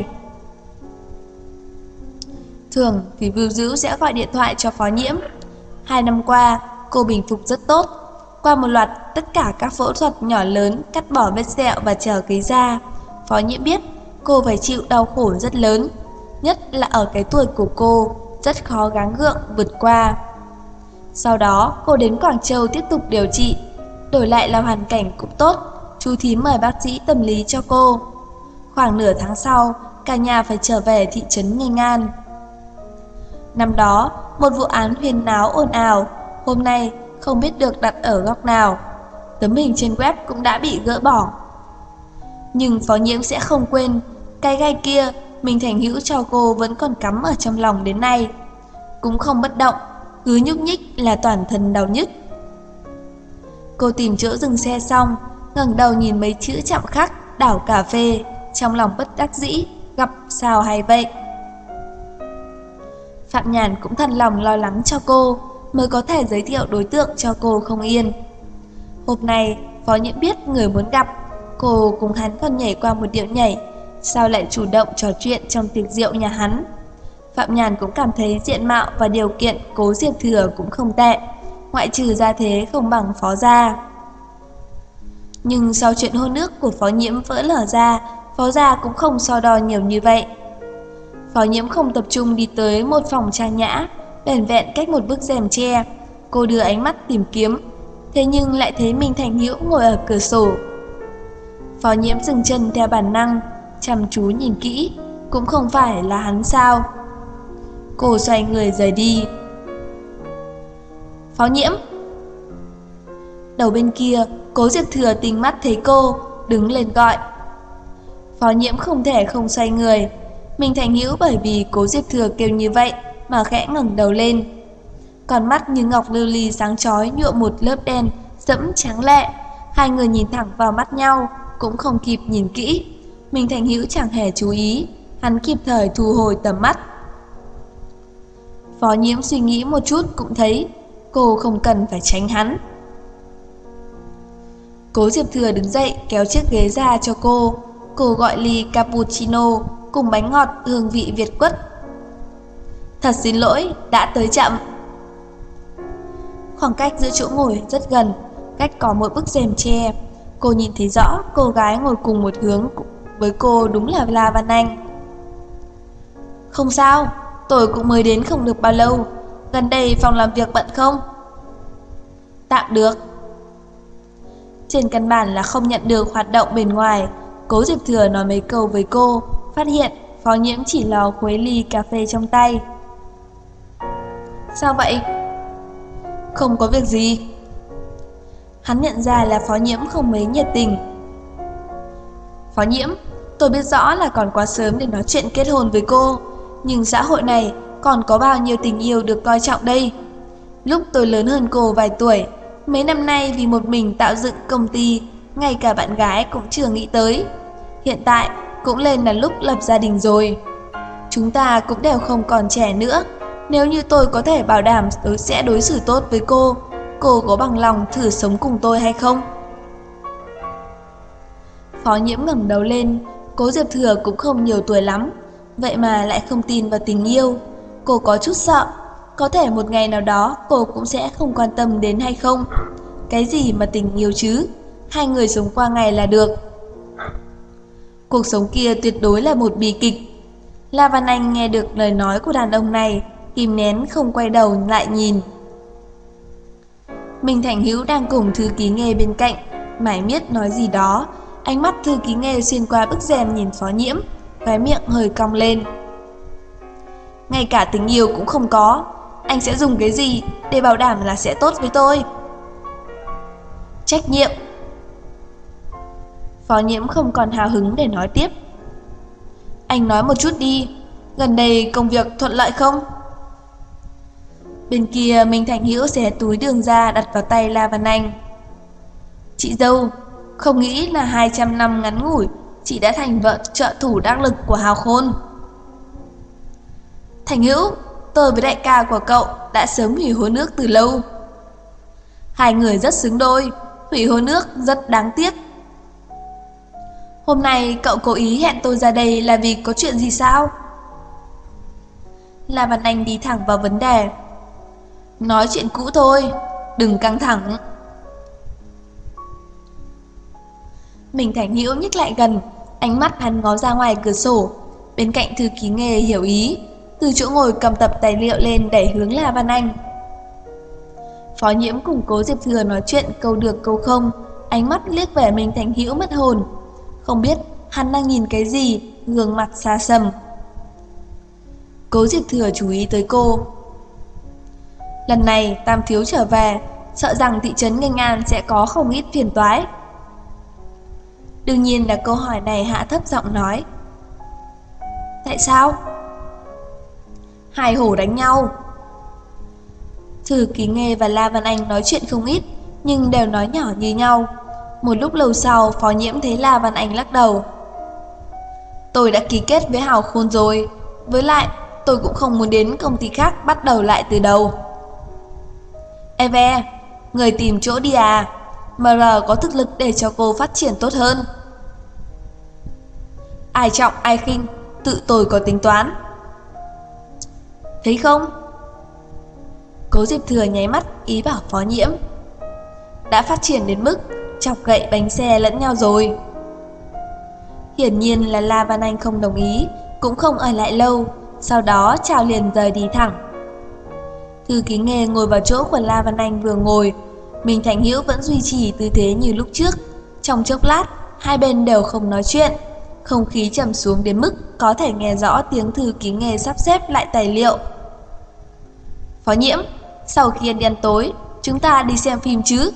Thường thì Vưu Dữ sẽ gọi điện thoại cho Phó Nhiễm. 2 năm qua, cô bình phục rất tốt. Qua một loạt tất cả các phẫu thuật nhỏ lớn, cắt bỏ vết sẹo và trở cấy da, Phó Nhiễm biết cô phải chịu đau khổ rất lớn, nhất là ở cái tuổi của cô, rất khó gắng gượng vượt qua. Sau đó, cô đến Quảng Châu tiếp tục điều trị. Đổi lại là hoàn cảnh cũng tốt, chú thím mời bác sĩ tâm lý cho cô. Khoảng nửa tháng sau, cả nhà phải trở về thị trấn Nghênh An. Năm đó, một vụ án huyên náo ồn ào, hôm nay không biết được đặt ở góc nào. Tấm hình trên web cũng đã bị gỡ bỏ. Nhưng Phó Nhiễm sẽ không quên, cái gai kia Minh Thành Hữu cho cô vẫn còn cắm ở trong lòng đến nay. Cũng không bất động, cứ nhúc nhích là toàn thân đau nhức. Cô tìm chỗ dừng xe xong, ngẩng đầu nhìn mấy chữ chạm khắc đảo cà phê, trong lòng bất đắc dĩ, gặp sao hay vậy. Phạm Nhàn cũng thân lòng lo lắng cho cô, mới có thể giới thiệu đối tượng cho cô không yên. Hôm nay, Phó Nhiễm biết người muốn gặp, cô cùng hắn còn nhảy qua một điệu nhảy, sao lại chủ động trò chuyện trong tiệc rượu nhà hắn. Phạm Nhàn cũng cảm thấy diện mạo và điều kiện Cố Diệp Thừa cũng không tệ, ngoại trừ gia thế không bằng Phó gia. Nhưng sau chuyện hôn ước của Phó Nhiễm vỡ lở ra, Phó gia cũng không so đo nhiều như vậy. Phó Nhiễm không tập trung đi tới một phòng trang nhã, bèn vẹn cách một bức rèm tre. Cô đưa ánh mắt tìm kiếm, thế nhưng lại thấy Minh Thành Hữu ngồi ở cửa sổ. Phó Nhiễm dừng chân theo bản năng, chăm chú nhìn kỹ, cũng không phải là hắn sao. Cô xoay người rời đi. Phó Nhiễm! Đầu bên kia, Cố Diệp Thừa tinh mắt thấy cô, đứng lên gọi. Phó Nhiễm không thể không xoay người. Minh Thành Hữu bởi vì Cố Diệp Thừa kêu như vậy mà khẽ ngẩng đầu lên. Con mắt như ngọc lưu ly sáng chói nhuộm một lớp đen sẫm trắng lệ. Hai người nhìn thẳng vào mắt nhau, cũng không kịp nhìn kỹ. Minh Thành Hữu chẳng hề chú ý, hắn kịp thời thu hồi tầm mắt. Phó Nhiễm suy nghĩ một chút cũng thấy cô không cần phải tránh hắn. Cố Diệp Thừa đứng dậy kéo chiếc ghế ra cho cô. Cô gọi ly cappuccino cùng bánh ngọt hương vị Việt quất. Thật xin lỗi, đã tới chậm. Khoảng cách giữa chỗ ngồi rất gần, cách có một bức rèm tre. Cô nhìn thấy rõ cô gái ngồi cùng một hướng với cô đúng là La Văn Anh. Không sao, tôi cũng mới đến không được bao lâu. Gần đây phòng làm việc bận không? Tạm được. Trên căn bản là không nhận được hoạt động bên ngoài. Cố Diệp Thừa nói mấy câu với cô, phát hiện Phó Nhiễm chỉ lo khuấy ly cà phê trong tay. Sao vậy? Không có việc gì. Hắn nhận ra là Phó Nhiễm không mấy nhiệt tình. Phó Nhiễm, tôi biết rõ là còn quá sớm để nói chuyện kết hôn với cô, nhưng xã hội này còn có bao nhiêu tình yêu được coi trọng đây. Lúc tôi lớn hơn cô vài tuổi, mấy năm nay vì một mình tạo dựng công ty, ngay cả bạn gái cũng chưa nghĩ tới. Hiện tại cũng lên là lúc lập gia đình rồi. Chúng ta cũng đều không còn trẻ nữa. Nếu như tôi có thể bảo đảm sẽ đối xử tốt với cô có bằng lòng thử sống cùng tôi hay không? Phó Nhiễm ngẩng đầu lên. Cố Diệp Thừa cũng không nhiều tuổi lắm, vậy mà lại không tin vào tình yêu. Cô có chút sợ, có thể một ngày nào đó cô cũng sẽ không quan tâm đến hay không. Cái gì mà tình yêu chứ, hai người sống qua ngày là được. Cuộc sống kia tuyệt đối là một bi kịch. La Văn Anh nghe được lời nói của đàn ông này, kìm nén không quay đầu lại nhìn. Minh Thành Hữu đang cùng thư ký Nghê bên cạnh, mải miết nói gì đó. Ánh mắt thư ký Nghê xuyên qua bức rèm nhìn Phó Nhiễm, khóe miệng hơi cong lên. Ngay cả tình yêu cũng không có, anh sẽ dùng cái gì để bảo đảm là sẽ tốt với tôi? Trách nhiệm. Phó Nhiễm không còn hào hứng để nói tiếp. Anh nói một chút đi, gần đây công việc thuận lợi không? Bên kia Minh Thành Hữu xé túi đường ra đặt vào tay La Văn Anh. Chị dâu, không nghĩ là 200 năm ngắn ngủi chị đã thành vợ trợ thủ đắc lực của Hào Khôn. Thành Hữu, tôi với đại ca của cậu đã sớm hủy hôn ước từ lâu. Hai người rất xứng đôi, hủy hôn ước rất đáng tiếc. Hôm nay cậu cố ý hẹn tôi ra đây là vì có chuyện gì sao? La Văn Anh đi thẳng vào vấn đề. Nói chuyện cũ thôi, đừng căng thẳng. Minh Thành Hữu nhích lại gần, ánh mắt hắn ngó ra ngoài cửa sổ. Bên cạnh thư ký nghề hiểu ý, từ chỗ ngồi cầm tập tài liệu lên đẩy hướng La Văn Anh. Phó Nhiễm cùng Cố Diệp Thừa nói chuyện câu được câu không, ánh mắt liếc về Minh Thành Hữu mất hồn. Không biết hắn đang nhìn cái gì, gương mặt xa sầm. Cố Diệp Thừa chú ý tới cô. Lần này Tam Thiếu trở về, sợ rằng thị trấn Nghênh An sẽ có không ít phiền toái. Đương nhiên là câu hỏi này hạ thấp giọng nói. Tại sao? Hai hổ đánh nhau. Thư ký nghề và La Văn Anh nói chuyện không ít, nhưng đều nói nhỏ như nhau. Một lúc lâu sau, Phó Nhiễm thấy La Văn Anh lắc đầu. Tôi đã ký kết với Hào Khôn rồi, với lại tôi cũng không muốn đến công ty khác bắt đầu lại từ đầu. Eve, người tìm chỗ đi à? MR có thực lực để cho cô phát triển tốt hơn. Ai trọng ai khinh, tự tôi có tính toán. Thấy không? Cố Diệp Thừa nháy mắt ý bảo Phó Nhiễm. Đã phát triển đến mức chọc gậy bánh xe lẫn nhau rồi. Hiển nhiên là La Văn Anh không đồng ý, cũng không ở lại lâu, sau đó chào liền rời đi thẳng. Thư ký nghề ngồi vào chỗ của La Văn Anh vừa ngồi, Minh Thành Hữu vẫn duy trì tư thế như lúc trước. Trong chốc lát, hai bên đều không nói chuyện, không khí trầm xuống đến mức có thể nghe rõ tiếng thư ký nghề sắp xếp lại tài liệu. Phó Nhiễm, sau khi ăn tối, chúng ta đi xem phim chứ?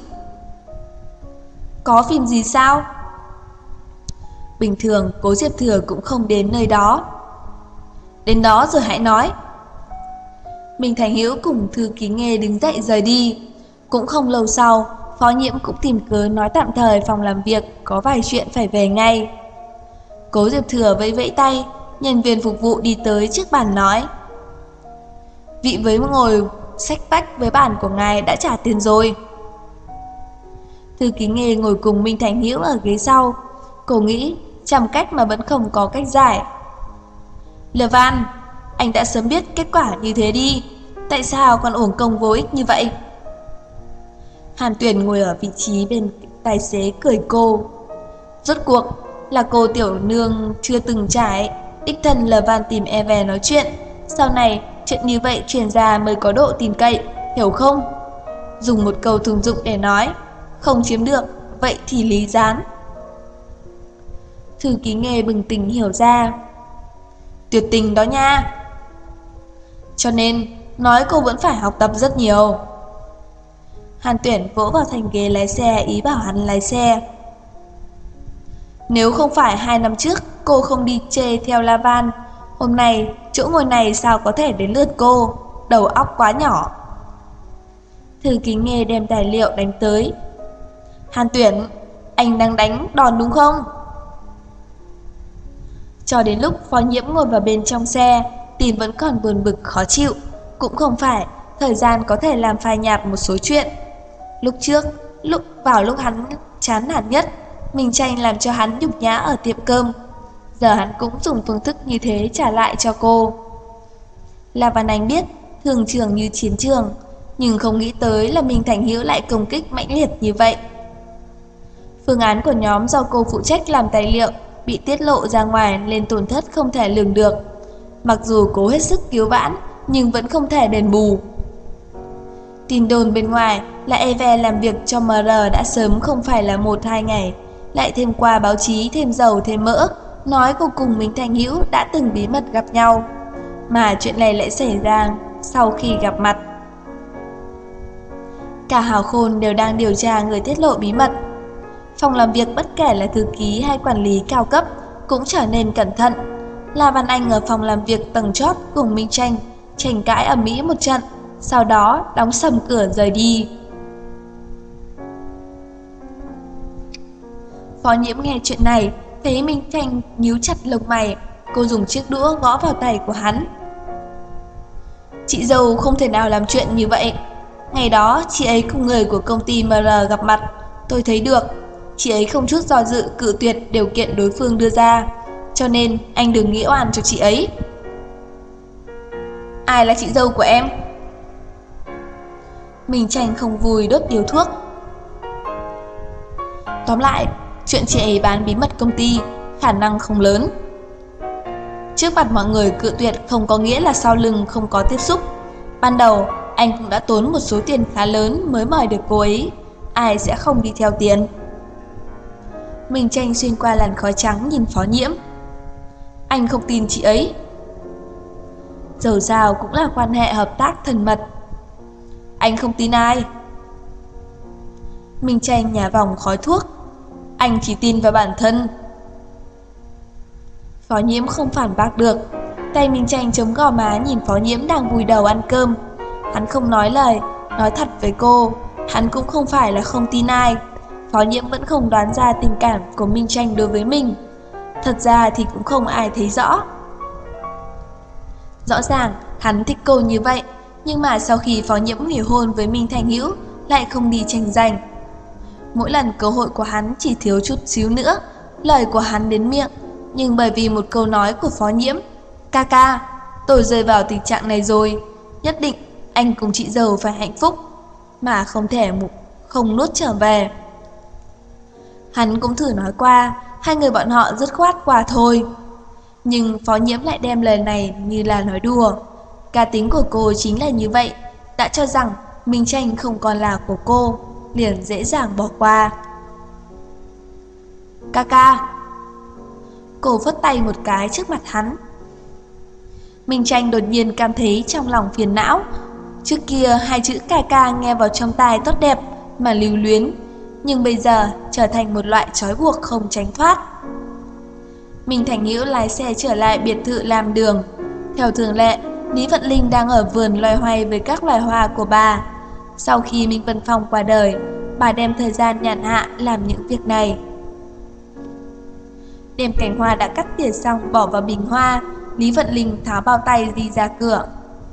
Có phim gì sao? Bình thường Cố Diệp Thừa cũng không đến nơi đó. Đến đó rồi hãy nói. Minh Thành Hữu cùng thư ký nghề đứng dậy rời đi. Cũng không lâu sau, Phó Nhiễm cũng tìm cớ nói tạm thời phòng làm việc có vài chuyện phải về ngay. Cố Diệp Thừa vẫy vẫy tay, nhân viên phục vụ đi tới trước bàn nói. Vị với ngồi sách vách với bàn của ngài đã trả tiền rồi. Thư ký nghề ngồi cùng Minh Thành Hữu ở ghế sau. Cô nghĩ trăm cách mà vẫn không có cách giải. Lê Văn, anh đã sớm biết kết quả như thế đi, tại sao còn uổng công vô ích như vậy? Hàn Tuyển ngồi ở vị trí bên tài xế cười cô. Rốt cuộc là cô tiểu nương chưa từng trải, đích thân Lê Văn tìm Eve nói chuyện. Sau này chuyện như vậy truyền ra mới có độ tin cậy, hiểu không? Dùng một câu thường dụng để nói, không chiếm được, vậy thì lý gián. Thư ký nghề bừng tỉnh hiểu ra. Tuyệt tình đó nha. Cho nên nói cô vẫn phải học tập rất nhiều. Hàn Tuyển vỗ vào thành ghế lái xe ý bảo hắn lái xe. Nếu không phải 2 năm trước cô không đi chê theo La Van, hôm nay chỗ ngồi này sao có thể đến lượt cô, đầu óc quá nhỏ. Thư ký nghề đem tài liệu đánh tới. Hàn Tuyển, anh đang đánh đòn đúng không? Cho đến lúc Phó Nhiễm ngồi vào bên trong xe, tim vẫn còn buồn bực khó chịu. Cũng không phải, thời gian có thể làm phai nhạt một số chuyện. Lúc trước, lúc hắn chán nản nhất, mình tranh làm cho hắn nhục nhã ở tiệm cơm. Giờ hắn cũng dùng phương thức như thế trả lại cho cô. La Văn Anh biết, thường trường như chiến trường, nhưng không nghĩ tới là Minh Thành Hữu lại công kích mãnh liệt như vậy. Phương án của nhóm do cô phụ trách làm tài liệu bị tiết lộ ra ngoài nên tổn thất không thể lường được. Mặc dù cố hết sức cứu vãn, nhưng vẫn không thể đền bù. Tin đồn bên ngoài là Eve làm việc cho MR đã sớm không phải là 1-2 ngày, lại thêm qua báo chí thêm dầu thêm mỡ, nói cô cùng Minh Thành Hữu đã từng bí mật gặp nhau. Mà chuyện này lại xảy ra sau khi gặp mặt. Cả Hào Khôn đều đang điều tra người tiết lộ bí mật. Phòng làm việc bất kể là thư ký hay quản lý cao cấp cũng trở nên cẩn thận. La Văn Anh ở phòng làm việc tầng chót cùng Minh Tranh tranh cãi ầm ĩ một trận, sau đó đóng sầm cửa rời đi. Phó Nhiễm nghe chuyện này, thấy Minh Tranh nhíu chặt lông mày, cô dùng chiếc đũa gõ vào tay của hắn. Chị dâu không thể nào làm chuyện như vậy. Ngày đó chị ấy cùng người của công ty MR gặp mặt, tôi thấy được. Chị ấy không chút do dự cự tuyệt điều kiện đối phương đưa ra, cho nên anh đừng nghĩ oan cho chị ấy. Ai là chị dâu của em? Minh Tranh không vui đốt điếu thuốc. Tóm lại, chuyện chị ấy bán bí mật công ty khả năng không lớn. Trước mặt mọi người cự tuyệt không có nghĩa là sau lưng không có tiếp xúc. Ban đầu anh cũng đã tốn một số tiền khá lớn mới mời được cô ấy, ai sẽ không đi theo tiền. Minh Tranh xuyên qua làn khói trắng nhìn Phó Nhiễm. Anh không tin chị ấy. Dầu dao cũng là quan hệ hợp tác thân mật. Anh không tin ai? Minh Tranh nhả vòng khói thuốc. Anh chỉ tin vào bản thân. Phó Nhiễm không phản bác được. Tay Minh Tranh chống gò má nhìn Phó Nhiễm đang vùi đầu ăn cơm. Hắn không nói lời, nói thật với cô, hắn cũng không phải là không tin ai. Phó Nhiễm vẫn không đoán ra tình cảm của Minh Tranh đối với mình. Thật ra thì cũng không ai thấy rõ. Rõ ràng hắn thích cô như vậy, nhưng mà sau khi Phó Nhiễm hủy hôn với Minh Thành Hữu lại không đi tranh giành. Mỗi lần cơ hội của hắn chỉ thiếu chút xíu nữa, lời của hắn đến miệng, nhưng bởi vì một câu nói của Phó Nhiễm, ca ca, tôi rơi vào tình trạng này rồi, nhất định anh cùng chị dâu phải hạnh phúc, mà không thể không nuốt trở về. Hắn cũng thử nói qua, hai người bọn họ dứt khoát qua thôi. Nhưng Phó Nhiễm lại đem lời này như là nói đùa. Cá tính của cô chính là như vậy, đã cho rằng Minh Tranh không còn là của cô, liền dễ dàng bỏ qua. Ca ca. Cô phất tay một cái trước mặt hắn. Minh Tranh đột nhiên cảm thấy trong lòng phiền não. Trước kia hai chữ ca ca nghe vào trong tai tốt đẹp mà lưu luyến, nhưng bây giờ trở thành một loại trói buộc không tránh thoát. Minh Thành Hữu lái xe trở lại biệt thự làm đường. Theo thường lệ, Lý Vận Linh đang ở vườn loay hoay với các loài hoa của bà. Sau khi Minh Vân Phong qua đời, bà đem thời gian nhàn hạ làm những việc này. Đem cành hoa đã cắt tỉa xong bỏ vào bình hoa, Lý Vận Linh tháo bao tay đi ra cửa.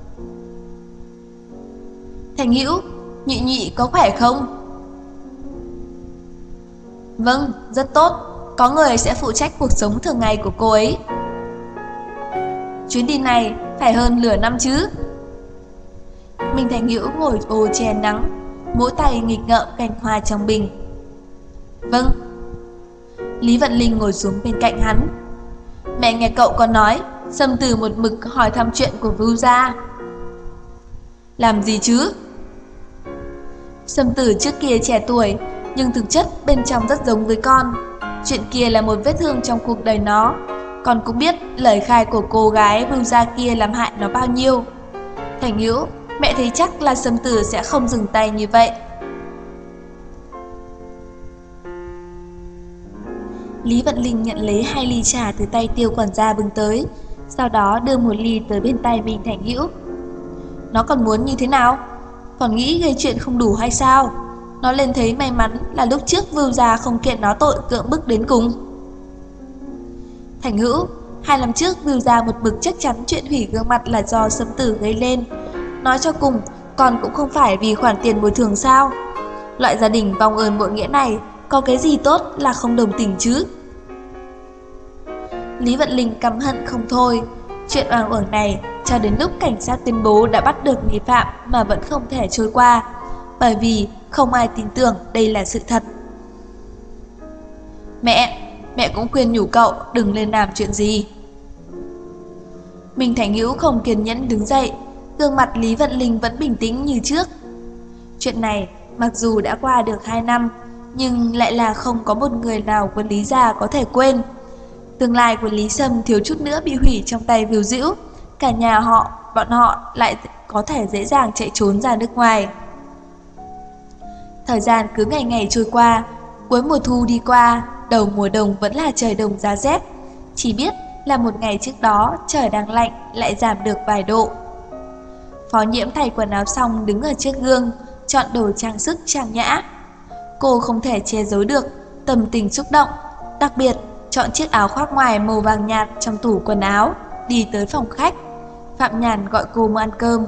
Thành Hữu, nhị nhị có khỏe không? Vâng, rất tốt. Có người sẽ phụ trách cuộc sống thường ngày của cô ấy. Chuyến đi này phải hơn nửa năm chứ? Minh Thành Hữu ngồi ô che nắng, mỗi tay nghịch ngợm cành hoa trong bình. Vâng. Lý Vận Linh ngồi xuống bên cạnh hắn. Mẹ nghe cậu còn nói Sâm Tử một mực hỏi thăm chuyện của Vưu gia. Làm gì chứ? Sâm Tử trước kia trẻ tuổi, nhưng thực chất bên trong rất giống với con. Chuyện kia là một vết thương trong cuộc đời nó. Con cũng biết lời khai của cô gái Vưu gia kia làm hại nó bao nhiêu. Thành Hữu, mẹ thấy chắc là Sâm Tử sẽ không dừng tay như vậy. Lý Vận Linh nhận lấy 2 ly trà từ tay Tiêu quản gia bưng tới, sau đó đưa một ly tới bên tay Minh Thành Hữu. Nó còn muốn như thế nào? Còn nghĩ gây chuyện không đủ hay sao? Nó lên thấy may mắn là lúc trước Vưu gia không kiện nó tội cưỡng bức đến cùng. Thành Hữu, 2 năm trước Vưu gia một mực chắc chắn chuyện hủy gương mặt là do Sâm Tử gây lên. Nói cho cùng, con cũng không phải vì khoản tiền bồi thường sao? Loại gia đình vong ơn bội nghĩa này có cái gì tốt là không đồng tình chứ? Lý Vận Linh căm hận không thôi. Chuyện oan uổng này cho đến lúc cảnh sát tuyên bố đã bắt được nghi phạm mà vẫn không thể trôi qua, bởi vì không ai tin tưởng đây là sự thật. Mẹ cũng khuyên nhủ cậu đừng lên làm chuyện gì. Minh Thành Hữu không kiên nhẫn đứng dậy, gương mặt Lý Vận Linh vẫn bình tĩnh như trước. Chuyện này mặc dù đã qua được 2 năm, nhưng lại là không có một người nào của Lý gia có thể quên. Tương lai của Lý Sâm thiếu chút nữa bị hủy trong tay Viu Dĩu, cả nhà bọn họ lại có thể dễ dàng chạy trốn ra nước ngoài. Thời gian cứ ngày ngày trôi qua, cuối mùa thu đi qua, đầu mùa đông vẫn là trời đông giá rét. Chỉ biết là một ngày trước đó trời đang lạnh lại giảm được vài độ. Phó Nhiễm thay quần áo xong đứng ở trước gương, chọn đồ trang sức trang nhã. Cô không thể che giấu được tâm tình xúc động, đặc biệt chọn chiếc áo khoác ngoài màu vàng nhạt trong tủ quần áo, đi tới phòng khách. Phạm Nhàn gọi cô mua ăn cơm.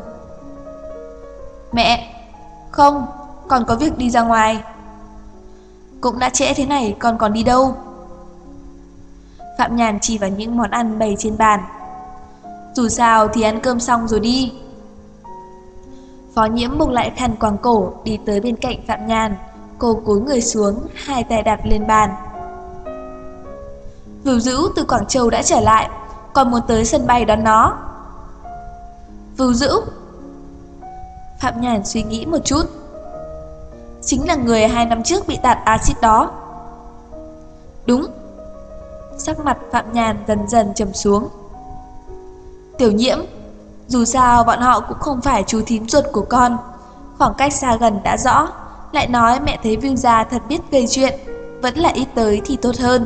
Mẹ, không, con có việc đi ra ngoài. Cũng đã trễ thế này con còn đi đâu? Phạm Nhàn chỉ vào những món ăn bày trên bàn. Dù sao thì ăn cơm xong rồi đi. Phó Nhiễm buộc lại khăn quàng cổ đi tới bên cạnh Phạm Nhàn. Cô cúi người xuống, hai tay đặt lên bàn. Vưu Dữ từ Quảng Châu đã trở lại, con muốn tới sân bay đón nó. Vưu Dữ? Phạm Nhàn suy nghĩ một chút. Chính là người 2 năm trước bị tạt axit đó. Đúng. Sắc mặt Phạm Nhàn dần dần trầm xuống. Tiểu Nhiễm, dù sao bọn họ cũng không phải chú thím ruột của con. Khoảng cách xa gần đã rõ, lại nói mẹ thấy Vưu gia thật biết gây chuyện, vẫn là ít tới thì tốt hơn.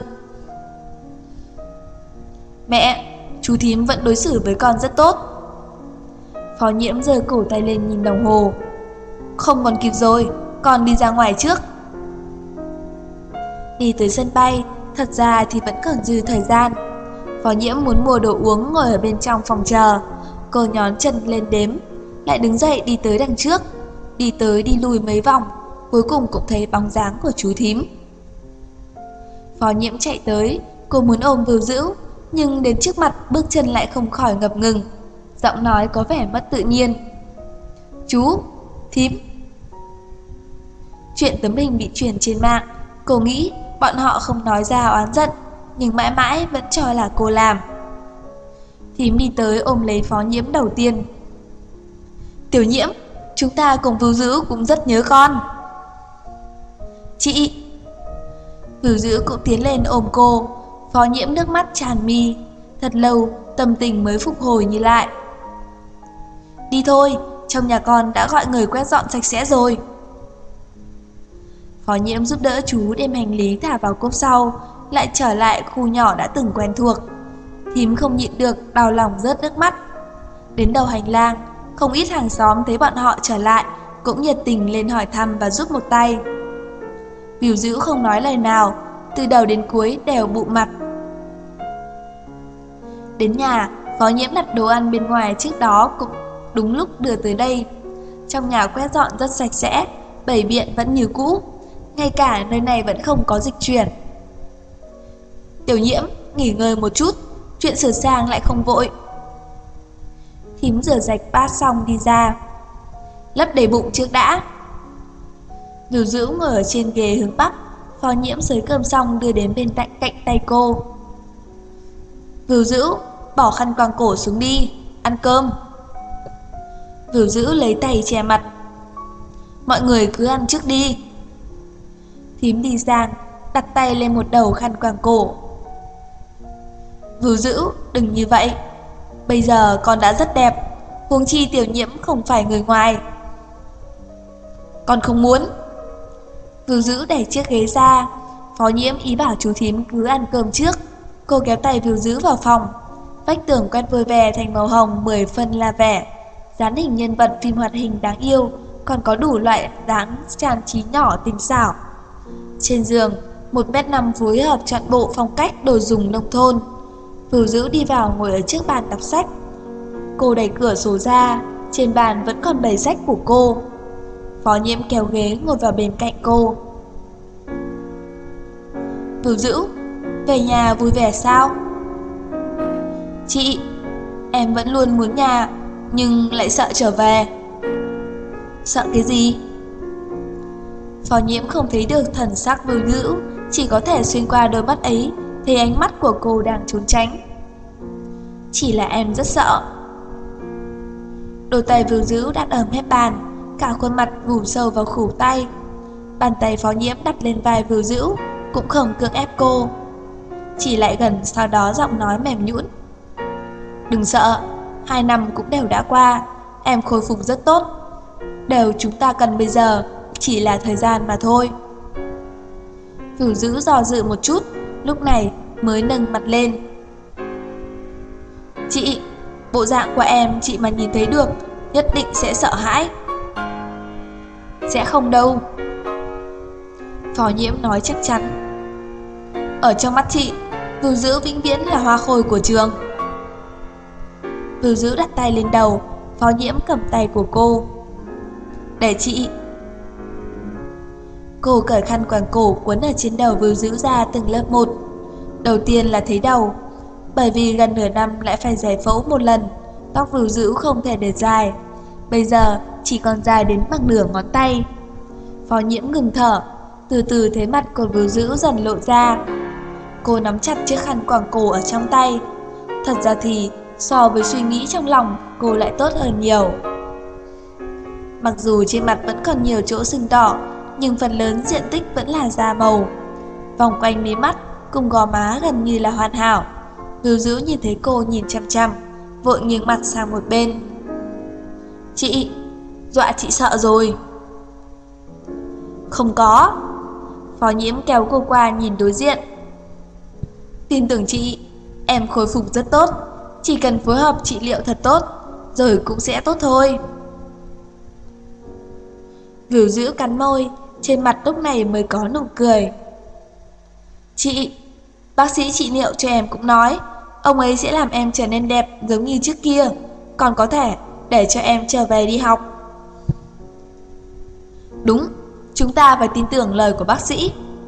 Mẹ, chú thím vẫn đối xử với con rất tốt. Phó Nhiễm giơ cổ tay lên nhìn đồng hồ. Không còn kịp rồi, con đi ra ngoài trước. Đi tới sân bay, thật ra thì vẫn còn dư thời gian. Phó Nhiễm muốn mua đồ uống ngồi ở bên trong phòng chờ. Cô nhón chân lên đếm, lại đứng dậy đi tới đằng trước. Đi tới đi lui mấy vòng, cuối cùng cũng thấy bóng dáng của chú thím. Phó Nhiễm chạy tới, cô muốn ôm Vưu Dữ, nhưng đến trước mặt bước chân lại không khỏi ngập ngừng. Giọng nói có vẻ mất tự nhiên. Chú, thím. Chuyện tấm hình bị truyền trên mạng, cô nghĩ bọn họ không nói ra oán giận, nhưng mãi mãi vẫn cho là cô làm. Thím đi tới ôm lấy Phó Nhiễm đầu tiên. Tiểu Nhiễm, chúng ta cùng Vưu Dữ cũng rất nhớ con. Chị. Vưu Dữ cũng tiến lên ôm cô. Phó Nhiễm nước mắt tràn mi. Thật lâu tâm tình mới phục hồi như lại. Đi thôi, trong nhà con đã gọi người quét dọn sạch sẽ rồi. Phó Nhiễm giúp đỡ chú đem hành lý thả vào cốp sau, lại trở lại khu nhỏ đã từng quen thuộc. Thím không nhịn được đau lòng rớt nước mắt. Đến đầu hành lang, không ít hàng xóm thấy bọn họ trở lại cũng nhiệt tình lên hỏi thăm và giúp một tay. Vưu Dữ không nói lời nào, từ đầu đến cuối đều bụ mặt. Đến nhà, Phó Nhiễm đặt đồ ăn bên ngoài trước đó cũng đúng lúc đưa tới đây. Trong nhà quét dọn rất sạch sẽ, bày biện vẫn như cũ, ngay cả nơi này vẫn không có dịch chuyển. Tiểu Nhiễm, nghỉ ngơi một chút, chuyện sửa sang lại không vội. Thím rửa rạch bát xong đi ra. Lấp đầy bụng trước đã. Vưu Dữ ngồi ở trên ghế hướng bắc. Phó Nhiễm xới cơm xong đưa đến bên cạnh tay cô. Vưu Dữ, bỏ khăn quàng cổ xuống đi, ăn cơm. Vưu Dữ lấy tay che mặt. Mọi người cứ ăn trước đi. Thím đi sang, đặt tay lên một đầu khăn quàng cổ. Vưu Dữ, đừng như vậy. Bây giờ con đã rất đẹp, huống chi Tiểu Nhiễm không phải người ngoài. Con không muốn. Vưu Dữ đẩy chiếc ghế ra. Phó Nhiễm ý bảo chú thím cứ ăn cơm trước. Cô kéo tay Vưu Dữ vào phòng. Vách tường quét vôi về thành màu hồng 10 phân là vẻ. Dán hình nhân vật phim hoạt hình đáng yêu, còn có đủ loại dáng trang trí nhỏ tinh xảo. Trên giường, 1m5 phối hợp trọn bộ phong cách đồ dùng nông thôn. Vưu Dữ đi vào ngồi ở trước bàn đọc sách. Cô đẩy cửa sổ ra, trên bàn vẫn còn bày sách của cô. Phó Nhiễm kéo ghế ngồi vào bên cạnh cô. Vưu Dữ, về nhà vui vẻ sao? Chị, em vẫn luôn muốn nhà, nhưng lại sợ trở về. Sợ cái gì? Phó Nhiễm không thấy được thần sắc Vưu Dữ, chỉ có thể xuyên qua đôi mắt ấy thấy ánh mắt của cô đang trốn tránh. Chỉ là em rất sợ. Đôi tay Vưu Dữ đặt ở mép bàn, cả khuôn mặt vùi sâu vào khủ tay. Bàn tay Phó Nhiễm đặt lên vai Vưu Dữ, cũng không cưỡng ép cô, chỉ lại gần sau đó giọng nói mềm nhũn. Đừng sợ, 2 năm cũng đều đã qua, em khôi phục rất tốt. Điều chúng ta cần bây giờ chỉ là thời gian mà thôi. Vưu Dữ dò dự một chút, lúc này mới nâng mặt lên. Chị, bộ dạng của em chị mà nhìn thấy được, nhất định sẽ sợ hãi. Sẽ không đâu. Phó Nhiễm nói chắc chắn. Ở trong mắt chị, Vưu Dữ vĩnh viễn là hoa khôi của trường. Vưu Dữ đặt tay lên đầu, Phó Nhiễm cầm tay của cô. Để chị. Cô cởi khăn quàng cổ quấn ở trên đầu Vưu Dữ ra từng lớp một. Đầu tiên là thấy đầu, bởi vì gần nửa năm lại phải giải phẫu một lần, tóc Vưu Dữ không thể để dài, bây giờ chỉ còn dài đến bằng nửa ngón tay. Phó Nhiễm ngừng thở, từ từ thấy mặt của Vưu Dữ dần lộ ra. Cô nắm chặt chiếc khăn quàng cổ ở trong tay. Thật ra thì so với suy nghĩ trong lòng, cô lại tốt hơn nhiều. Mặc dù trên mặt vẫn còn nhiều chỗ sưng đỏ, nhưng phần lớn diện tích vẫn là da màu. Vòng quanh mí mắt cùng gò má gần như là hoàn hảo. Vưu Dữ nhìn thấy cô nhìn chăm chăm, vội nghiêng mặt sang một bên. Chị, dọa chị sợ rồi. Không có. Phó Nhiễm kéo cô qua nhìn đối diện. Tin tưởng chị, em khôi phục rất tốt, chỉ cần phối hợp trị liệu thật tốt, rồi cũng sẽ tốt thôi. Vưu Dữ cắn môi, trên mặt lúc này mới có nụ cười. Chị, bác sĩ trị liệu cho em cũng nói, ông ấy sẽ làm em trở nên đẹp giống như trước kia, còn có thể để cho em trở về đi học. Đúng, chúng ta phải tin tưởng lời của bác sĩ.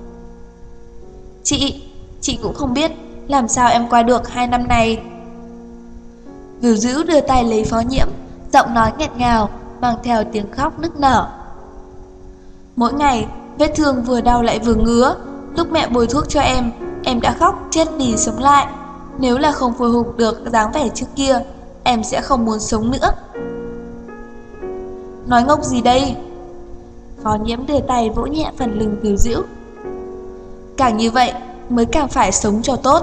Chị cũng không biết làm sao em qua được 2 năm này. Vưu Dữ đưa tay lấy Phó Nhiễm, giọng nói nghẹn ngào, mang theo tiếng khóc nức nở. Mỗi ngày, vết thương vừa đau lại vừa ngứa. Lúc mẹ bôi thuốc cho em đã khóc chết đi sống lại. Nếu là không phù hợp được dáng vẻ trước kia, em sẽ không muốn sống nữa. Nói ngốc gì đây? Phó Nhiễm đưa tay vỗ nhẹ phần lưng Vưu Dữ. Càng như vậy mới càng phải sống cho tốt.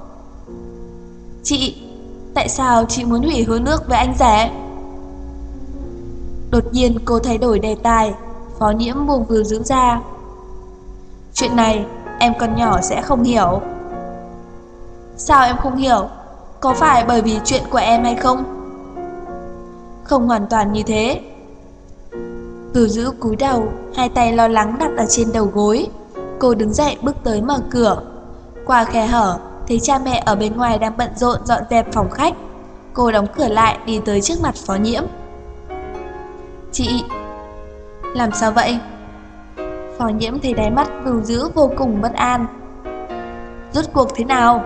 Chị, tại sao chị muốn hủy hôn ước với anh rể? Đột nhiên cô thay đổi đề tài. Phó Nhiễm buông Vưu Dữ ra. Chuyện này em còn nhỏ sẽ không hiểu. Sao em không hiểu? Có phải bởi vì chuyện của em hay không? Không hoàn toàn như thế. Vưu Dữ cúi đầu, hai tay lo lắng đặt ở trên đầu gối. Cô đứng dậy bước tới mở cửa. Qua khe hở, thấy cha mẹ ở bên ngoài đang bận rộn dọn dẹp phòng khách. Cô đóng cửa lại đi tới trước mặt Phó Nhiễm. Chị, làm sao vậy? Phó Nhiễm thấy đáy mắt Vưu Dữ vô cùng bất an. Rốt cuộc thế nào?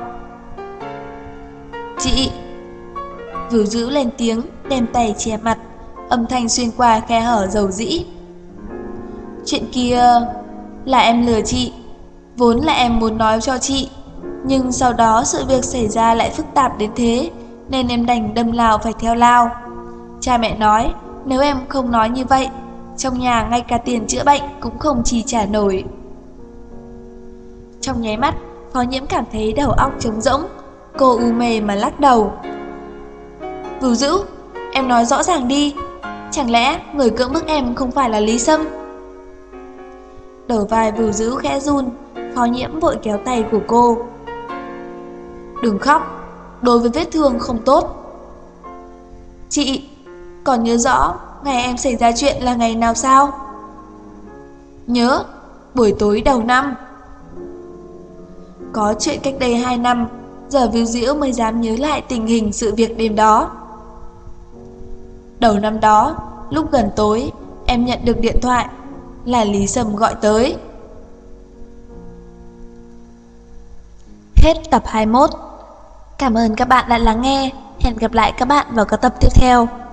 Chị. Vưu Dữ lên tiếng, đem tay che mặt, âm thanh xuyên qua khe hở dầu dĩ. Chuyện kia là em lừa chị, vốn là em muốn nói cho chị, nhưng sau đó sự việc xảy ra lại phức tạp đến thế, nên em đành đâm lao phải theo lao. Cha mẹ nói nếu em không nói như vậy, trong nhà ngay cả tiền chữa bệnh cũng không chi trả nổi. Trong nháy mắt, Phó Nhiễm cảm thấy đầu óc trống rỗng. Cô u mê mà lắc đầu. Vưu Dữ, em nói rõ ràng đi, chẳng lẽ người cưỡng bức em không phải là Lý Sâm? Đầu vai Vưu Dữ khẽ run. Phó Nhiễm vội kéo tay của cô. Đừng khóc, đối với vết thương không tốt. Chị, còn nhớ rõ ngày em xảy ra chuyện là ngày nào sao? Nhớ, buổi tối đầu năm. Có chuyện cách đây 2 năm, giờ Vưu Dữ mới dám nhớ lại tình hình sự việc đêm đó. Đầu năm đó, lúc gần tối, em nhận được điện thoại, là Lý Sâm gọi tới. Hết tập 21. Cảm ơn các bạn đã lắng nghe. Hẹn gặp lại các bạn vào các tập tiếp theo.